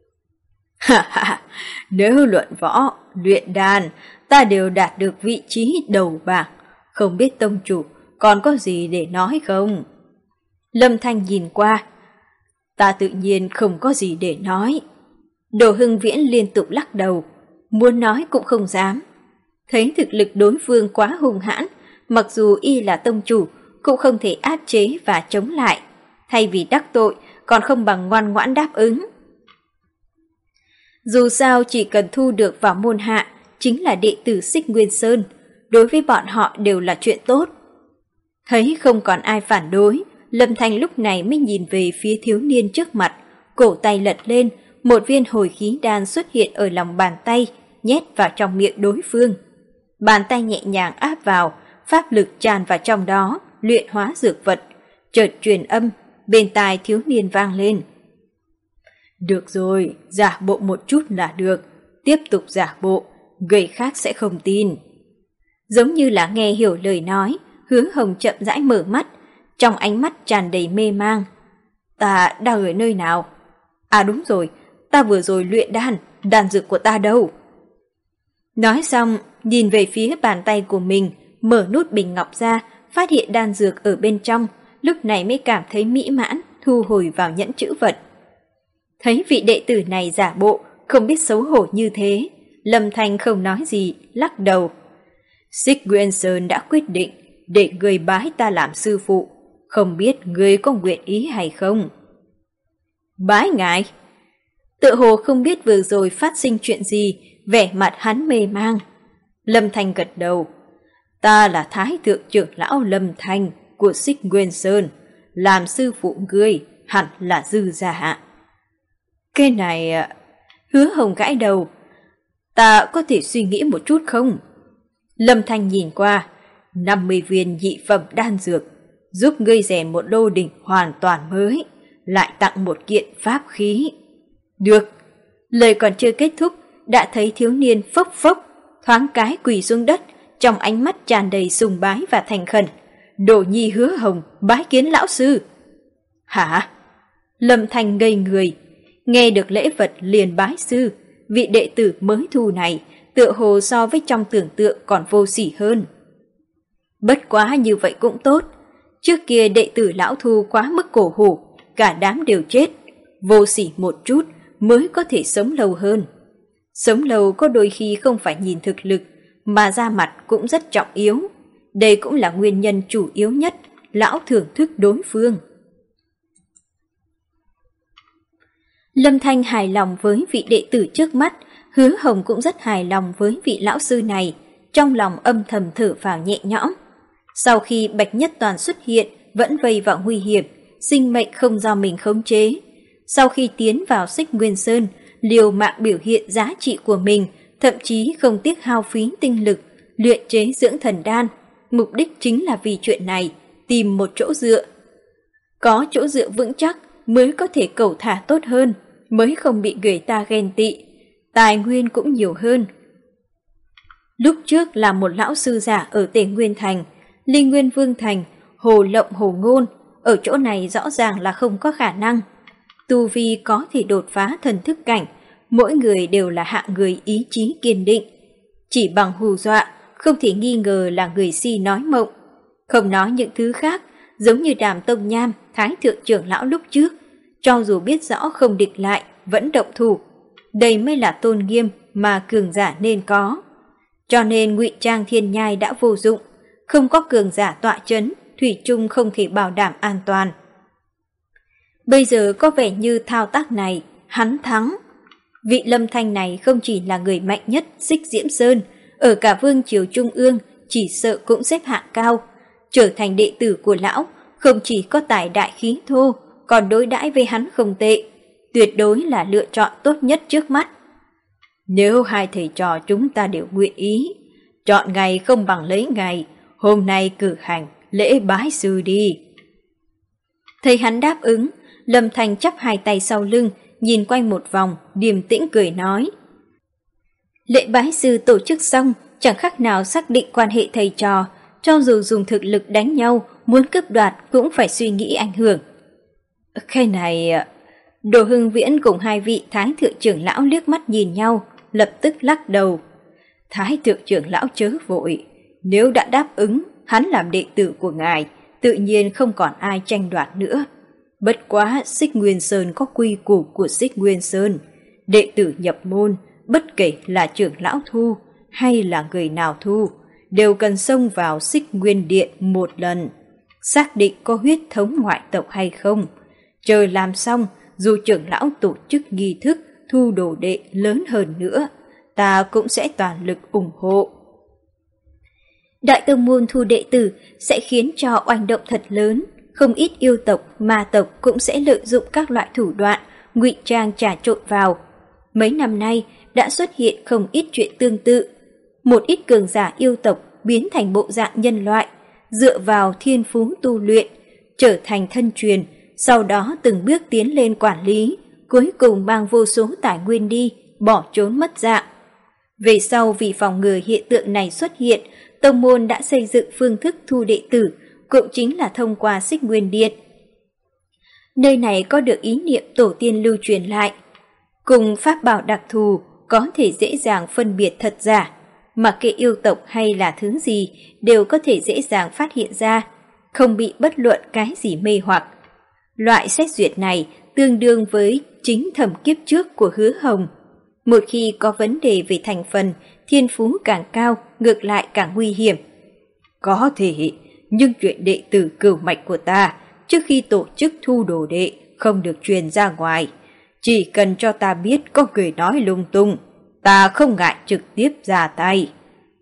Ha ha, nếu luận võ, luyện đan, ta đều đạt được vị trí đầu bảng, không biết tông chủ còn có gì để nói không? Lâm Thanh nhìn qua, ta tự nhiên không có gì để nói. Đồ Hưng Viễn liên tục lắc đầu, muốn nói cũng không dám. Thấy thực lực đối phương quá hung hãn, mặc dù y là tông chủ, cũng không thể áp chế và chống lại. Thay vì đắc tội, còn không bằng ngoan ngoãn đáp ứng. Dù sao chỉ cần thu được vào môn hạ, chính là đệ tử Xích Nguyên Sơn, đối với bọn họ đều là chuyện tốt. Thấy không còn ai phản đối, Lâm Thanh lúc này mới nhìn về phía thiếu niên trước mặt, cổ tay lật lên, một viên hồi khí đan xuất hiện ở lòng bàn tay, nhét vào trong miệng đối phương. Bàn tay nhẹ nhàng áp vào, pháp lực tràn vào trong đó, luyện hóa dược vật, chợt truyền âm, bên tai thiếu niên vang lên. Được rồi, giả bộ một chút là được, tiếp tục giả bộ, người khác sẽ không tin. Giống như là nghe hiểu lời nói, Hứa Hồng chậm rãi mở mắt, trong ánh mắt tràn đầy mê mang. Ta đang ở nơi nào? À đúng rồi, ta vừa rồi luyện đan, đan dược của ta đâu? Nói xong, nhìn về phía bàn tay của mình, mở nút bình ngọc ra, phát hiện đan dược ở bên trong, lúc này mới cảm thấy mỹ mãn, thu hồi vào nhẫn trữ vật. Thấy vị đệ tử này giả bộ, không biết xấu hổ như thế, Lâm Thanh không nói gì, lắc đầu. Xích Nguyên Sơn đã quyết định để người bái ta làm sư phụ, không biết người có nguyện ý hay không? Bái ngài? Tự hồ không biết vừa rồi phát sinh chuyện gì, vẻ mặt hắn mê mang. Lâm Thanh gật đầu. Ta là Thái Thượng trưởng lão Lâm Thanh của Xích Nguyên Sơn, làm sư phụ ngươi hẳn là dư giả. Cái này... Hứa Hồng gãi đầu. Ta có thể suy nghĩ một chút không? Lâm Thanh nhìn qua, năm mươi viên nhị phẩm đan dược, giúp ngươi rèn một đô đỉnh hoàn toàn mới, lại tặng một kiện pháp khí. Được. Lời còn chưa kết thúc, đã thấy thiếu niên phốc phốc, thoáng cái quỳ xuống đất, trong ánh mắt tràn đầy sùng bái và thành khẩn. Đồ nhi Hứa Hồng bái kiến lão sư. Hả? Lâm Thanh ngây người, nghe được lễ vật liền bái sư, vị đệ tử mới thu này tựa hồ so với trong tưởng tượng còn vô sỉ hơn. Bất quá như vậy cũng tốt, trước kia đệ tử lão thu quá mức cổ hủ, cả đám đều chết, vô sỉ một chút mới có thể sống lâu hơn. Sống lâu có đôi khi không phải nhìn thực lực, mà da mặt cũng rất trọng yếu. Đây cũng là nguyên nhân chủ yếu nhất lão thưởng thức đối phương. Lâm Thanh hài lòng với vị đệ tử trước mắt, Hứa Hồng cũng rất hài lòng với vị lão sư này, trong lòng âm thầm thở phào nhẹ nhõm. Sau khi Bạch Nhất Toàn xuất hiện, vẫn vây vào nguy hiểm, sinh mệnh không do mình khống chế. Sau khi tiến vào Xích Nguyên Sơn, liều mạng biểu hiện giá trị của mình, thậm chí không tiếc hao phí tinh lực, luyện chế dưỡng thần đan. Mục đích chính là vì chuyện này, tìm một chỗ dựa. Có chỗ dựa vững chắc mới có thể cầu thả tốt hơn, mới không bị người ta ghen tị, tài nguyên cũng nhiều hơn. Lúc trước là một lão sư giả ở Tề Nguyên Thành, Linh Nguyên Vương Thành, Hồ Lộng Hồ Ngôn, ở chỗ này rõ ràng là không có khả năng. Tu vi có thể đột phá thần thức cảnh, mỗi người đều là hạng người ý chí kiên định. Chỉ bằng hù dọa, không thể nghi ngờ là người si nói mộng. Không nói những thứ khác, giống như Đàm Tông Nham, Thái Thượng trưởng lão lúc trước, cho dù biết rõ không địch lại, vẫn động thủ. Đây mới là tôn nghiêm mà cường giả nên có. Cho nên ngụy trang thiên nhai đã vô dụng, không có cường giả tọa chấn, thủy chung không thể bảo đảm an toàn. Bây giờ có vẻ như thao tác này, hắn thắng. Vị Lâm Thanh này không chỉ là người mạnh nhất Xích Diễm Sơn, ở cả vương triều trung ương chỉ sợ cũng xếp hạng cao. Trở thành đệ tử của lão, không chỉ có tài đại khí thô, còn đối đãi với hắn không tệ, tuyệt đối là lựa chọn tốt nhất trước mắt. Nếu hai thầy trò chúng ta đều nguyện ý, chọn ngày không bằng lấy ngày, hôm nay cử hành lễ bái sư đi. Thấy hắn đáp ứng, Lâm Thanh chắp hai tay sau lưng, nhìn quanh một vòng, điềm tĩnh cười nói. Lễ bái sư tổ chức xong, chẳng khác nào xác định quan hệ thầy trò, cho dù dùng thực lực đánh nhau, muốn cướp đoạt cũng phải suy nghĩ ảnh hưởng. Cái này... Đồ Hưng Viễn cùng hai vị Thái Thượng trưởng lão liếc mắt nhìn nhau, lập tức lắc đầu. Thái Thượng trưởng lão chớ vội, nếu đã đáp ứng, hắn làm đệ tử của ngài, tự nhiên không còn ai tranh đoạt nữa. Bất quá Xích Nguyên Sơn có quy củ của Xích Nguyên Sơn, đệ tử nhập môn, bất kể là trưởng lão thu hay là người nào thu, đều cần xông vào Xích Nguyên Điện một lần, xác định có huyết thống ngoại tộc hay không. Chờ làm xong, dù trưởng lão tổ chức nghi thức thu đồ đệ lớn hơn nữa, ta cũng sẽ toàn lực ủng hộ. Đại tông môn thu đệ tử sẽ khiến cho oanh động thật lớn, không ít yêu tộc, ma tộc cũng sẽ lợi dụng các loại thủ đoạn, ngụy trang trà trộn vào. Mấy năm nay đã xuất hiện không ít chuyện tương tự. Một ít cường giả yêu tộc biến thành bộ dạng nhân loại, dựa vào thiên phú tu luyện, trở thành thân truyền, sau đó từng bước tiến lên quản lý, cuối cùng mang vô số tài nguyên đi, bỏ trốn mất dạng. Về sau vì phòng ngừa hiện tượng này xuất hiện, tông môn đã xây dựng phương thức thu đệ tử, cũng chính là thông qua Xích Nguyên Điện. Nơi này có được ý niệm tổ tiên lưu truyền lại, cùng pháp bảo đặc thù có thể dễ dàng phân biệt thật giả, mặc kệ yêu tộc hay là thứ gì đều có thể dễ dàng phát hiện ra, không bị bất luận cái gì mê hoặc. Loại xét duyệt này tương đương với chính thẩm kiếp trước của Hứa Hồng. Một khi có vấn đề về thành phần, thiên phú càng cao, ngược lại càng nguy hiểm. Có thể, nhưng chuyện đệ tử cửu mạch của ta, trước khi tổ chức thu đồ đệ, không được truyền ra ngoài. Chỉ cần cho ta biết có người nói lung tung, ta không ngại trực tiếp ra tay.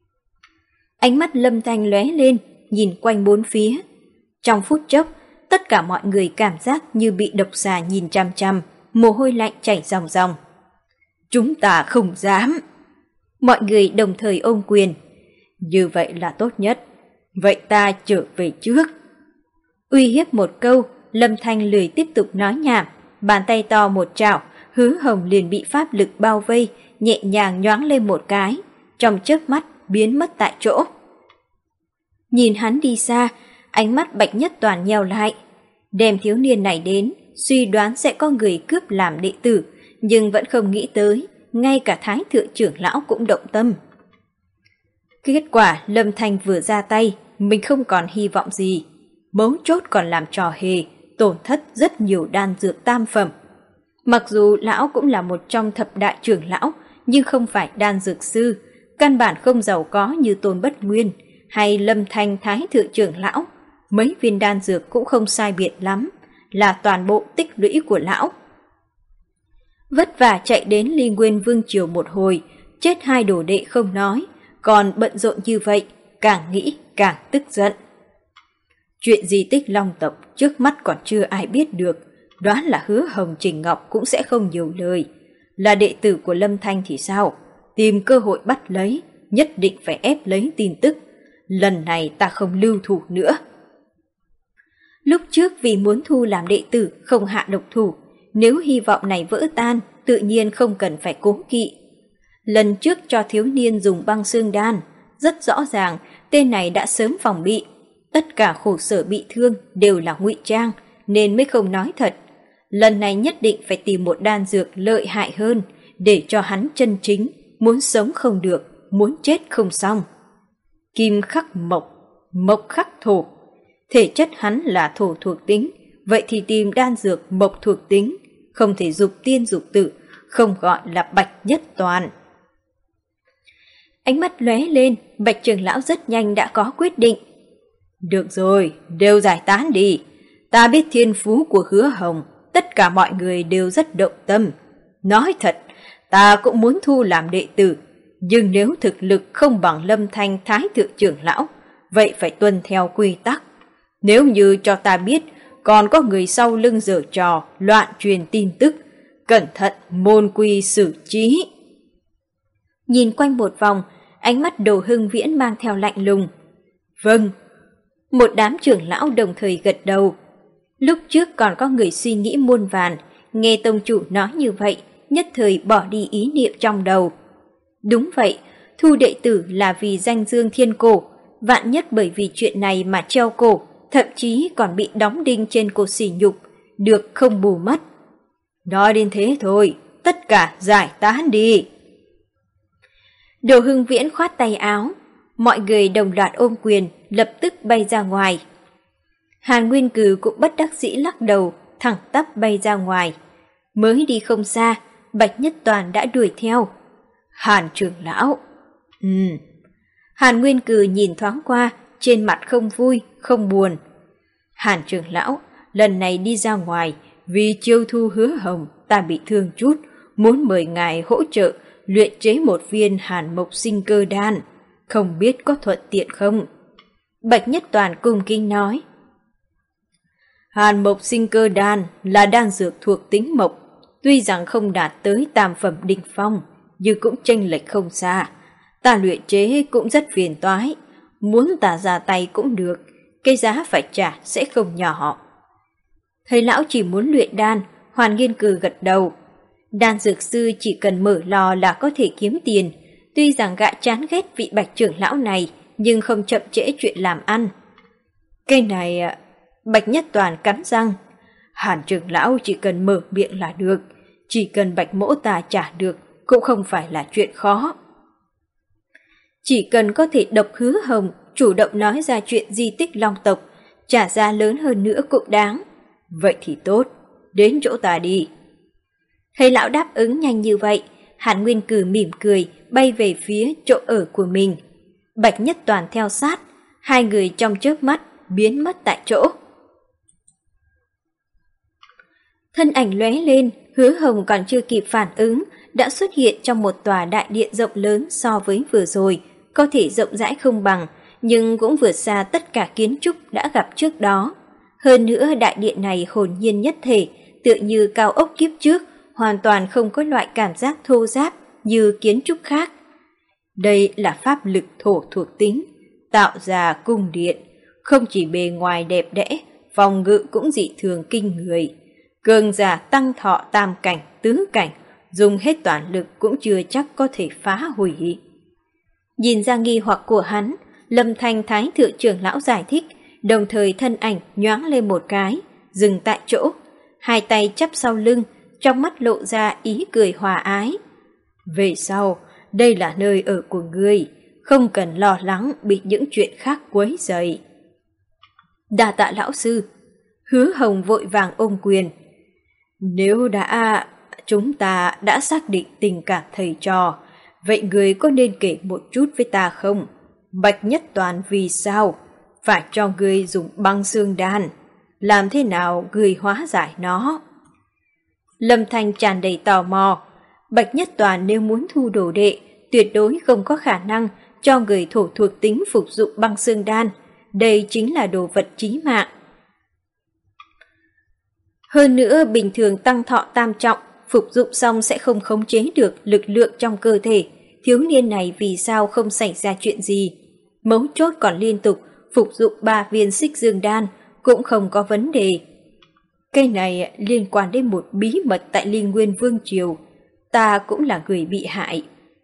Ánh mắt Lâm Thanh lóe lên, nhìn quanh bốn phía. Trong phút chốc, tất cả mọi người cảm giác như bị độc xà nhìn chằm chằm, mồ hôi lạnh chảy ròng ròng. Chúng ta không dám. Mọi người đồng thời ôm quyền. Như vậy là tốt nhất. Vậy ta trở về trước. Uy hiếp một câu, Lâm Thanh lười tiếp tục nói nhảm, bàn tay to một chảo, Hứa Hồng liền bị pháp lực bao vây, nhẹ nhàng nhoáng lên một cái, trong chớp mắt biến mất tại chỗ. Nhìn hắn đi xa, ánh mắt Bạch Nhất Toàn nheo lại. Đem thiếu niên này đến, suy đoán sẽ có người cướp làm đệ tử, nhưng vẫn không nghĩ tới, ngay cả Thái Thượng trưởng lão cũng động tâm. Kết quả Lâm Thanh vừa ra tay, mình không còn hy vọng gì. Mấu chốt còn làm trò hề, tổn thất rất nhiều đan dược tam phẩm. Mặc dù lão cũng là một trong thập đại trưởng lão, nhưng không phải đan dược sư, căn bản không giàu có như Tôn Bất Nguyên hay Lâm Thanh Thái Thượng trưởng lão. Mấy viên đan dược cũng không sai biệt lắm, là toàn bộ tích lũy của lão. Vất vả chạy đến Ly Nguyên Vương Triều một hồi, chết hai đồ đệ không nói, còn bận rộn như vậy, càng nghĩ càng tức giận. Chuyện di tích Long tộc trước mắt còn chưa ai biết được, đoán là Hứa Hồng Trình Ngọc cũng sẽ không nhiều lời. Là đệ tử của Lâm Thanh thì sao? Tìm cơ hội bắt lấy, nhất định phải ép lấy tin tức. Lần này ta không lưu thủ nữa. Lúc trước vì muốn thu làm đệ tử không hạ độc thủ, nếu hy vọng này vỡ tan, tự nhiên không cần phải cố kỵ. Lần trước cho thiếu niên dùng băng xương đan, rất rõ ràng tên này đã sớm phòng bị. Tất cả khổ sở bị thương đều là ngụy trang, nên mới không nói thật. Lần này nhất định phải tìm một đan dược lợi hại hơn, để cho hắn chân chính, muốn sống không được, muốn chết không xong. Kim khắc mộc, mộc khắc thổ. Thể chất hắn là thổ thuộc tính, vậy thì tìm đan dược mộc thuộc tính, không thể dục tiên dục tử, không gọi là Bạch Nhất Toàn. Ánh mắt lóe lên, Bạch trưởng lão rất nhanh đã có quyết định. Được rồi, đều giải tán đi. Ta biết thiên phú của Hứa Hồng, tất cả mọi người đều rất động tâm. Nói thật, ta cũng muốn thu làm đệ tử, nhưng nếu thực lực không bằng Lâm Thanh Thái thượng trưởng lão, vậy phải tuân theo quy tắc. Nếu như cho ta biết còn có người sau lưng giở trò loạn truyền tin tức, cẩn thận môn quy xử trí. Nhìn quanh một vòng, ánh mắt Đồ Hưng Viễn mang theo lạnh lùng. Vâng. Một đám trưởng lão đồng thời gật đầu. Lúc trước còn có người suy nghĩ muôn vàn, nghe tông chủ nói như vậy, nhất thời bỏ đi ý niệm trong đầu. Đúng vậy, thu đệ tử là vì danh dương thiên cổ, vạn nhất bởi vì chuyện này mà treo cổ, thậm chí còn bị đóng đinh trên cổ sỉ nhục, được không bù mất. Nói đến thế thôi, tất cả giải tán đi. Đồ Hưng Viễn khoát tay áo, mọi người đồng loạt ôm quyền, lập tức bay ra ngoài. Hàn Nguyên Cừ cũng bất đắc dĩ lắc đầu, thẳng tắp bay ra ngoài. Mới đi không xa, Bạch Nhất Toàn đã đuổi theo. Hàn trưởng lão. Ừ. Hàn Nguyên Cừ nhìn thoáng qua, trên mặt không vui, không buồn. Hàn trưởng lão, lần này đi ra ngoài, vì chiêu thu Hứa Hồng, ta bị thương chút, muốn mời ngài hỗ trợ luyện chế một viên hàn mộc sinh cơ đan. Không biết có thuận tiện không? Bạch Nhất Toàn cung kính nói. Hàn mộc sinh cơ đan là đan dược thuộc tính mộc, tuy rằng không đạt tới tam phẩm đỉnh phong, nhưng cũng chênh lệch không xa. Ta luyện chế cũng rất phiền toái, muốn ta ra tay cũng được, cái giá phải trả sẽ không nhỏ. Thấy lão chỉ muốn luyện đan, Hoàn Nghiên Cừ gật đầu. Đan dược sư chỉ cần mở lò là có thể kiếm tiền, tuy rằng gã chán ghét vị Bạch trưởng lão này, nhưng không chậm trễ chuyện làm ăn. Cái này, Bạch Nhất Toàn cắn răng. Hàn trưởng lão chỉ cần mở miệng là được, chỉ cần Bạch mỗ ta trả được, cũng không phải là chuyện khó. Chỉ cần có thể độc Hứa Hồng, chủ động nói ra chuyện di tích Long tộc, trả giá lớn hơn nữa cũng đáng. Vậy thì tốt, đến chỗ ta đi. Thấy lão đáp ứng nhanh như vậy, Hàn Nguyên Cừ mỉm cười, bay về phía chỗ ở của mình. Bạch Nhất Toàn theo sát, hai người trong chớp mắt biến mất tại chỗ. Thân ảnh lóe lên, Hứa Hồng còn chưa kịp phản ứng, đã xuất hiện trong một tòa đại điện rộng lớn so với vừa rồi, có thể rộng rãi không bằng, nhưng cũng vượt xa tất cả kiến trúc đã gặp trước đó. Hơn nữa đại điện này hồn nhiên nhất thể, tựa như cao ốc kiếp trước, hoàn toàn không có loại cảm giác thô ráp như kiến trúc khác. Đây là pháp lực thổ thuộc tính, tạo ra cung điện, không chỉ bề ngoài đẹp đẽ, phòng ngự cũng dị thường kinh người. Cường giả tăng thọ tam cảnh, tứ cảnh, dùng hết toàn lực cũng chưa chắc có thể phá hủy. Nhìn ra nghi hoặc của hắn, Lâm Thanh Thái thượng trưởng lão giải thích, đồng thời thân ảnh nhoáng lên một cái, dừng tại chỗ, hai tay chắp sau lưng, trong mắt lộ ra ý cười hòa ái. Về sau, đây là nơi ở của ngươi, không cần lo lắng bị những chuyện khác quấy rầy. Đa tạ lão sư. Hứa Hồng vội vàng ôm quyền. Nếu đã chúng ta đã xác định tình cảm thầy trò, vậy người có nên kể một chút với ta không? Bạch Nhất Toàn vì sao phải cho ngươi dùng băng xương đan? Làm thế nào ngươi hóa giải nó? Lâm Thanh tràn đầy tò mò. Bạch Nhất Toàn nếu muốn thu đồ đệ, tuyệt đối không có khả năng cho người thổ thuộc tính phục dụng băng xương đan. Đây chính là đồ vật chí mạng. Hơn nữa, bình thường tăng thọ tam trọng, phục dụng xong sẽ không khống chế được lực lượng trong cơ thể. Thiếu niên này vì sao không xảy ra chuyện gì? Mấu chốt còn liên tục phục dụng ba viên xích dương đan, cũng không có vấn đề. Cái này liên quan đến một bí mật tại Linh Nguyên Vương Triều, ta cũng là người bị hại.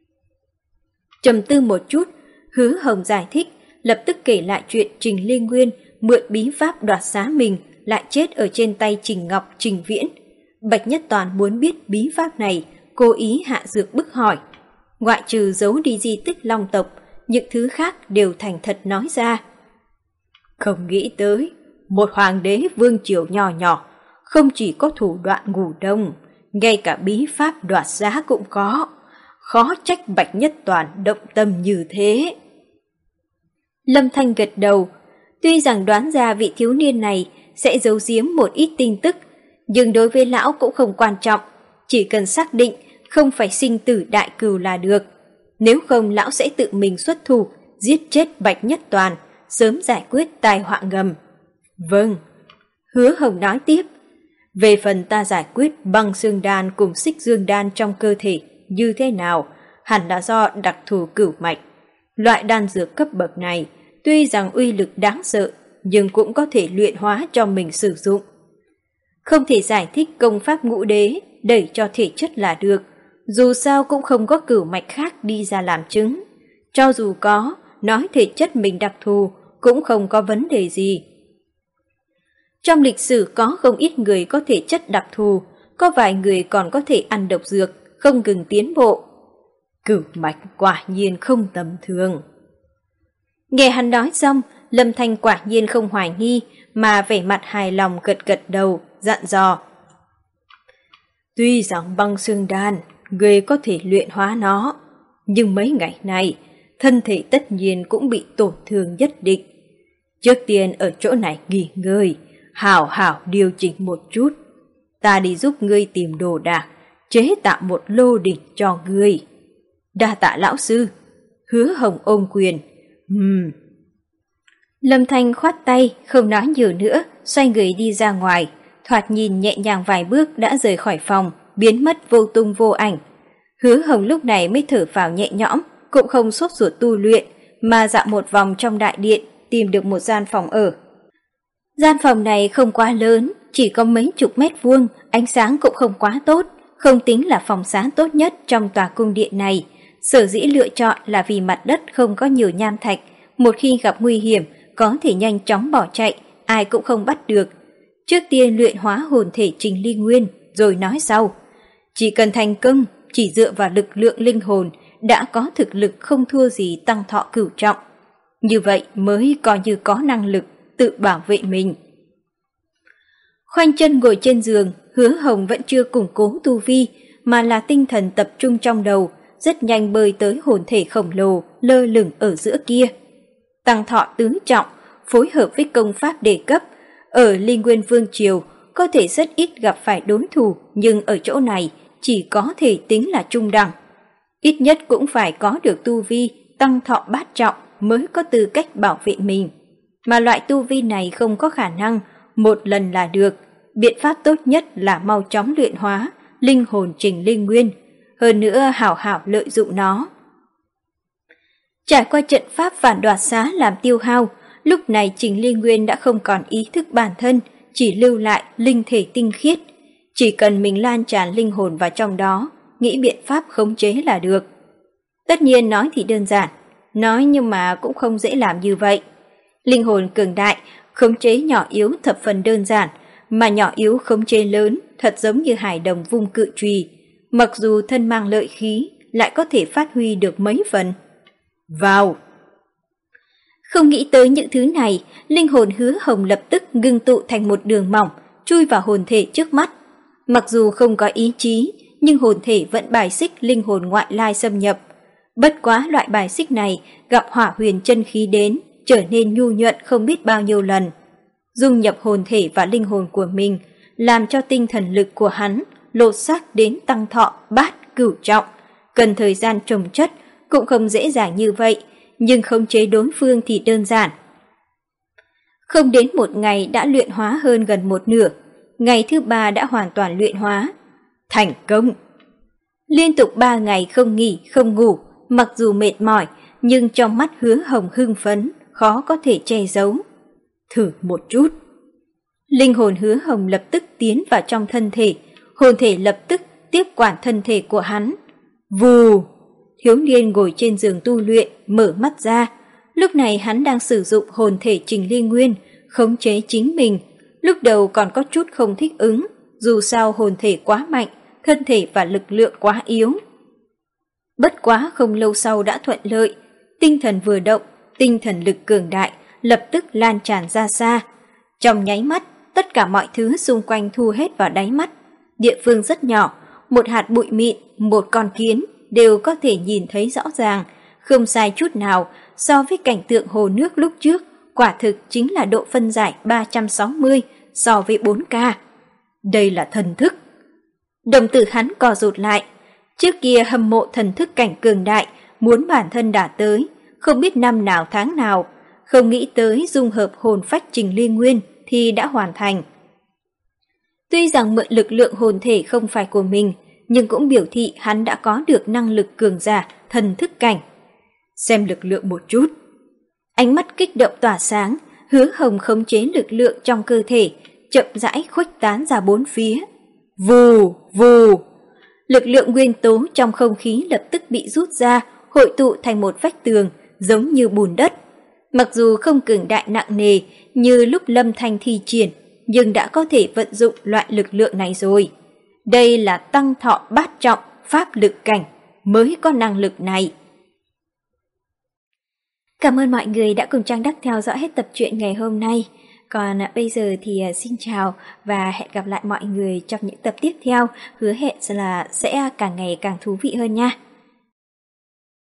Trầm tư một chút, Hứa Hồng giải thích, lập tức kể lại chuyện Trình Linh Nguyên mượn bí pháp đoạt xá mình lại chết ở trên tay Trình Ngọc, Trình Viễn. Bạch Nhất Toàn muốn biết bí pháp này, cố ý hạ dược bức hỏi. Ngoại trừ giấu đi di tích Long tộc, những thứ khác đều thành thật nói ra. Không nghĩ tới, một hoàng đế vương triều nhỏ nhỏ, không chỉ có thủ đoạn ngủ đông, ngay cả bí pháp đoạt giá cũng có. Khó trách Bạch Nhất Toàn động tâm như thế. Lâm Thanh gật đầu, tuy rằng đoán ra vị thiếu niên này sẽ giấu giếm một ít tin tức, nhưng đối với lão cũng không quan trọng, chỉ cần xác định không phải sinh tử đại cừu là được. Nếu không lão sẽ tự mình xuất thủ, giết chết Bạch Nhất Toàn, sớm giải quyết tai họa ngầm. Vâng, Hứa Hồng nói tiếp, về phần ta giải quyết băng xương đan cùng xích dương đan trong cơ thể như thế nào, hẳn là do đặc thù cửu mạch. Loại đan dược cấp bậc này, tuy rằng uy lực đáng sợ, nhưng cũng có thể luyện hóa cho mình sử dụng. Không thể giải thích công pháp ngũ đế đẩy cho thể chất là được, dù sao cũng không có cửu mạch khác đi ra làm chứng. Cho dù có, nói thể chất mình đặc thù cũng không có vấn đề gì. Trong lịch sử có không ít người có thể chất đặc thù, có vài người còn có thể ăn độc dược, không ngừng tiến bộ. Cửu mạch quả nhiên không tầm thường. Nghe hắn nói xong, Lâm Thanh quả nhiên không hoài nghi, mà vẻ mặt hài lòng gật gật đầu, dặn dò. Tuy rằng băng xương đan, người có thể luyện hóa nó, nhưng mấy ngày này, thân thể tất nhiên cũng bị tổn thương nhất định. Trước tiên ở chỗ này nghỉ ngơi, hảo hảo điều chỉnh một chút. Ta đi giúp ngươi tìm đồ đạc, chế tạo một lô đỉnh cho ngươi. Đa tạ lão sư. Hứa Hồng ôm quyền. Ừm. Lâm Thanh khoát tay, không nói nhiều nữa, xoay người đi ra ngoài. Thoạt nhìn nhẹ nhàng vài bước đã rời khỏi phòng, biến mất vô tung vô ảnh. Hứa Hồng lúc này mới thở phào nhẹ nhõm, cũng không sốt ruột tu luyện, mà dạo một vòng trong đại điện, tìm được một gian phòng ở. Gian phòng này không quá lớn, chỉ có mấy chục mét vuông, ánh sáng cũng không quá tốt, không tính là phòng sáng tốt nhất trong tòa cung điện này. Sở dĩ lựa chọn là vì mặt đất không có nhiều nham thạch, một khi gặp nguy hiểm có thể nhanh chóng bỏ chạy, ai cũng không bắt được. Trước tiên luyện hóa hồn thể Trình Ly Nguyên, rồi nói sau. Chỉ cần thành công, chỉ dựa vào lực lượng linh hồn, đã có thực lực không thua gì tăng thọ cửu trọng. Như vậy mới coi như có năng lực tự bảo vệ mình. Khoanh chân ngồi trên giường, Hứa Hồng vẫn chưa củng cố tu vi, mà là tinh thần tập trung trong đầu, rất nhanh bơi tới hồn thể khổng lồ lơ lửng ở giữa kia. Tăng thọ tứ trọng, phối hợp với công pháp đề cấp, ở Linh Nguyên Vương Triều có thể rất ít gặp phải đối thủ, nhưng ở chỗ này chỉ có thể tính là trung đẳng. Ít nhất cũng phải có được tu vi tăng thọ bát trọng mới có tư cách bảo vệ mình. Mà loại tu vi này không có khả năng một lần là được. Biện pháp tốt nhất là mau chóng luyện hóa linh hồn Trình Linh Nguyên, hơn nữa hảo hảo lợi dụng nó. Trải qua trận pháp phản đoạt xá làm tiêu hao, lúc này Trình Linh Nguyên đã không còn ý thức bản thân, chỉ lưu lại linh thể tinh khiết. Chỉ cần mình lan tràn linh hồn vào trong đó, nghĩ biện pháp khống chế là được. Tất nhiên nói thì đơn giản, nói nhưng mà cũng không dễ làm như vậy. Linh hồn cường đại, khống chế nhỏ yếu thập phần đơn giản, mà nhỏ yếu khống chế lớn thật giống như hải đồng vung cự chùy, mặc dù thân mang lợi khí lại có thể phát huy được mấy phần. Vào! Không nghĩ tới những thứ này, linh hồn Hứa Hồng lập tức ngưng tụ thành một đường mỏng, chui vào hồn thể trước mắt. Mặc dù không có ý chí, nhưng hồn thể vẫn bài xích linh hồn ngoại lai xâm nhập. Bất quá loại bài xích này gặp hỏa huyền chân khí đến, trở nên nhu nhuận không biết bao nhiêu lần. Dung nhập hồn thể và linh hồn của mình, làm cho tinh thần lực của hắn lột xác đến tăng thọ bát cửu trọng. Cần thời gian trồng chất, cũng không dễ dàng như vậy, nhưng khống chế đối phương thì đơn giản. Không đến một ngày đã luyện hóa hơn gần một nửa, ngày thứ ba đã hoàn toàn luyện hóa. Thành công! Liên tục ba ngày không nghỉ, không ngủ, mặc dù mệt mỏi, nhưng trong mắt Hứa Hồng hưng phấn, khó có thể che giấu. Thử một chút. Linh hồn Hứa Hồng lập tức tiến vào trong thân thể, hồn thể lập tức tiếp quản thân thể của hắn. Vù! Thiếu niên ngồi trên giường tu luyện, mở mắt ra. Lúc này hắn đang sử dụng hồn thể Trình Ly Nguyên, khống chế chính mình. Lúc đầu còn có chút không thích ứng, dù sao hồn thể quá mạnh, thân thể và lực lượng quá yếu. Bất quá không lâu sau đã thuận lợi, tinh thần vừa động, tinh thần lực cường đại, lập tức lan tràn ra xa. Trong nháy mắt, tất cả mọi thứ xung quanh thu hết vào đáy mắt. Địa phương rất nhỏ, một hạt bụi mịn, một con kiến đều có thể nhìn thấy rõ ràng, không sai chút nào so với cảnh tượng hồ nước lúc trước, quả thực chính là độ phân giải ba trăm sáu mươi so với bốn K. Đây là thần thức. Đồng tử hắn co rụt lại, trước kia hâm mộ thần thức cảnh cường đại, muốn bản thân đã tới, không biết năm nào tháng nào, không nghĩ tới dung hợp hồn phách Trình Ly Nguyên thì đã hoàn thành. Tuy rằng mượn lực lượng hồn thể không phải của mình, nhưng cũng biểu thị hắn đã có được năng lực cường giả thần thức cảnh. Xem lực lượng một chút. Ánh mắt kích động tỏa sáng, Hứa Hồng khống chế lực lượng trong cơ thể, chậm rãi khuếch tán ra bốn phía. Vù, vù. Lực lượng nguyên tố trong không khí lập tức bị rút ra, hội tụ thành một vách tường, giống như bùn đất. Mặc dù không cường đại nặng nề như lúc Lâm Thanh thi triển, nhưng đã có thể vận dụng loại lực lượng này rồi. Đây là tăng thọ bát trọng pháp lực cảnh mới có năng lực này. Cảm ơn mọi người đã cùng Trang Đắc theo dõi hết tập truyện ngày hôm nay. Còn bây giờ thì xin chào và hẹn gặp lại mọi người trong những tập tiếp theo, hứa hẹn là sẽ càng ngày càng thú vị hơn nha.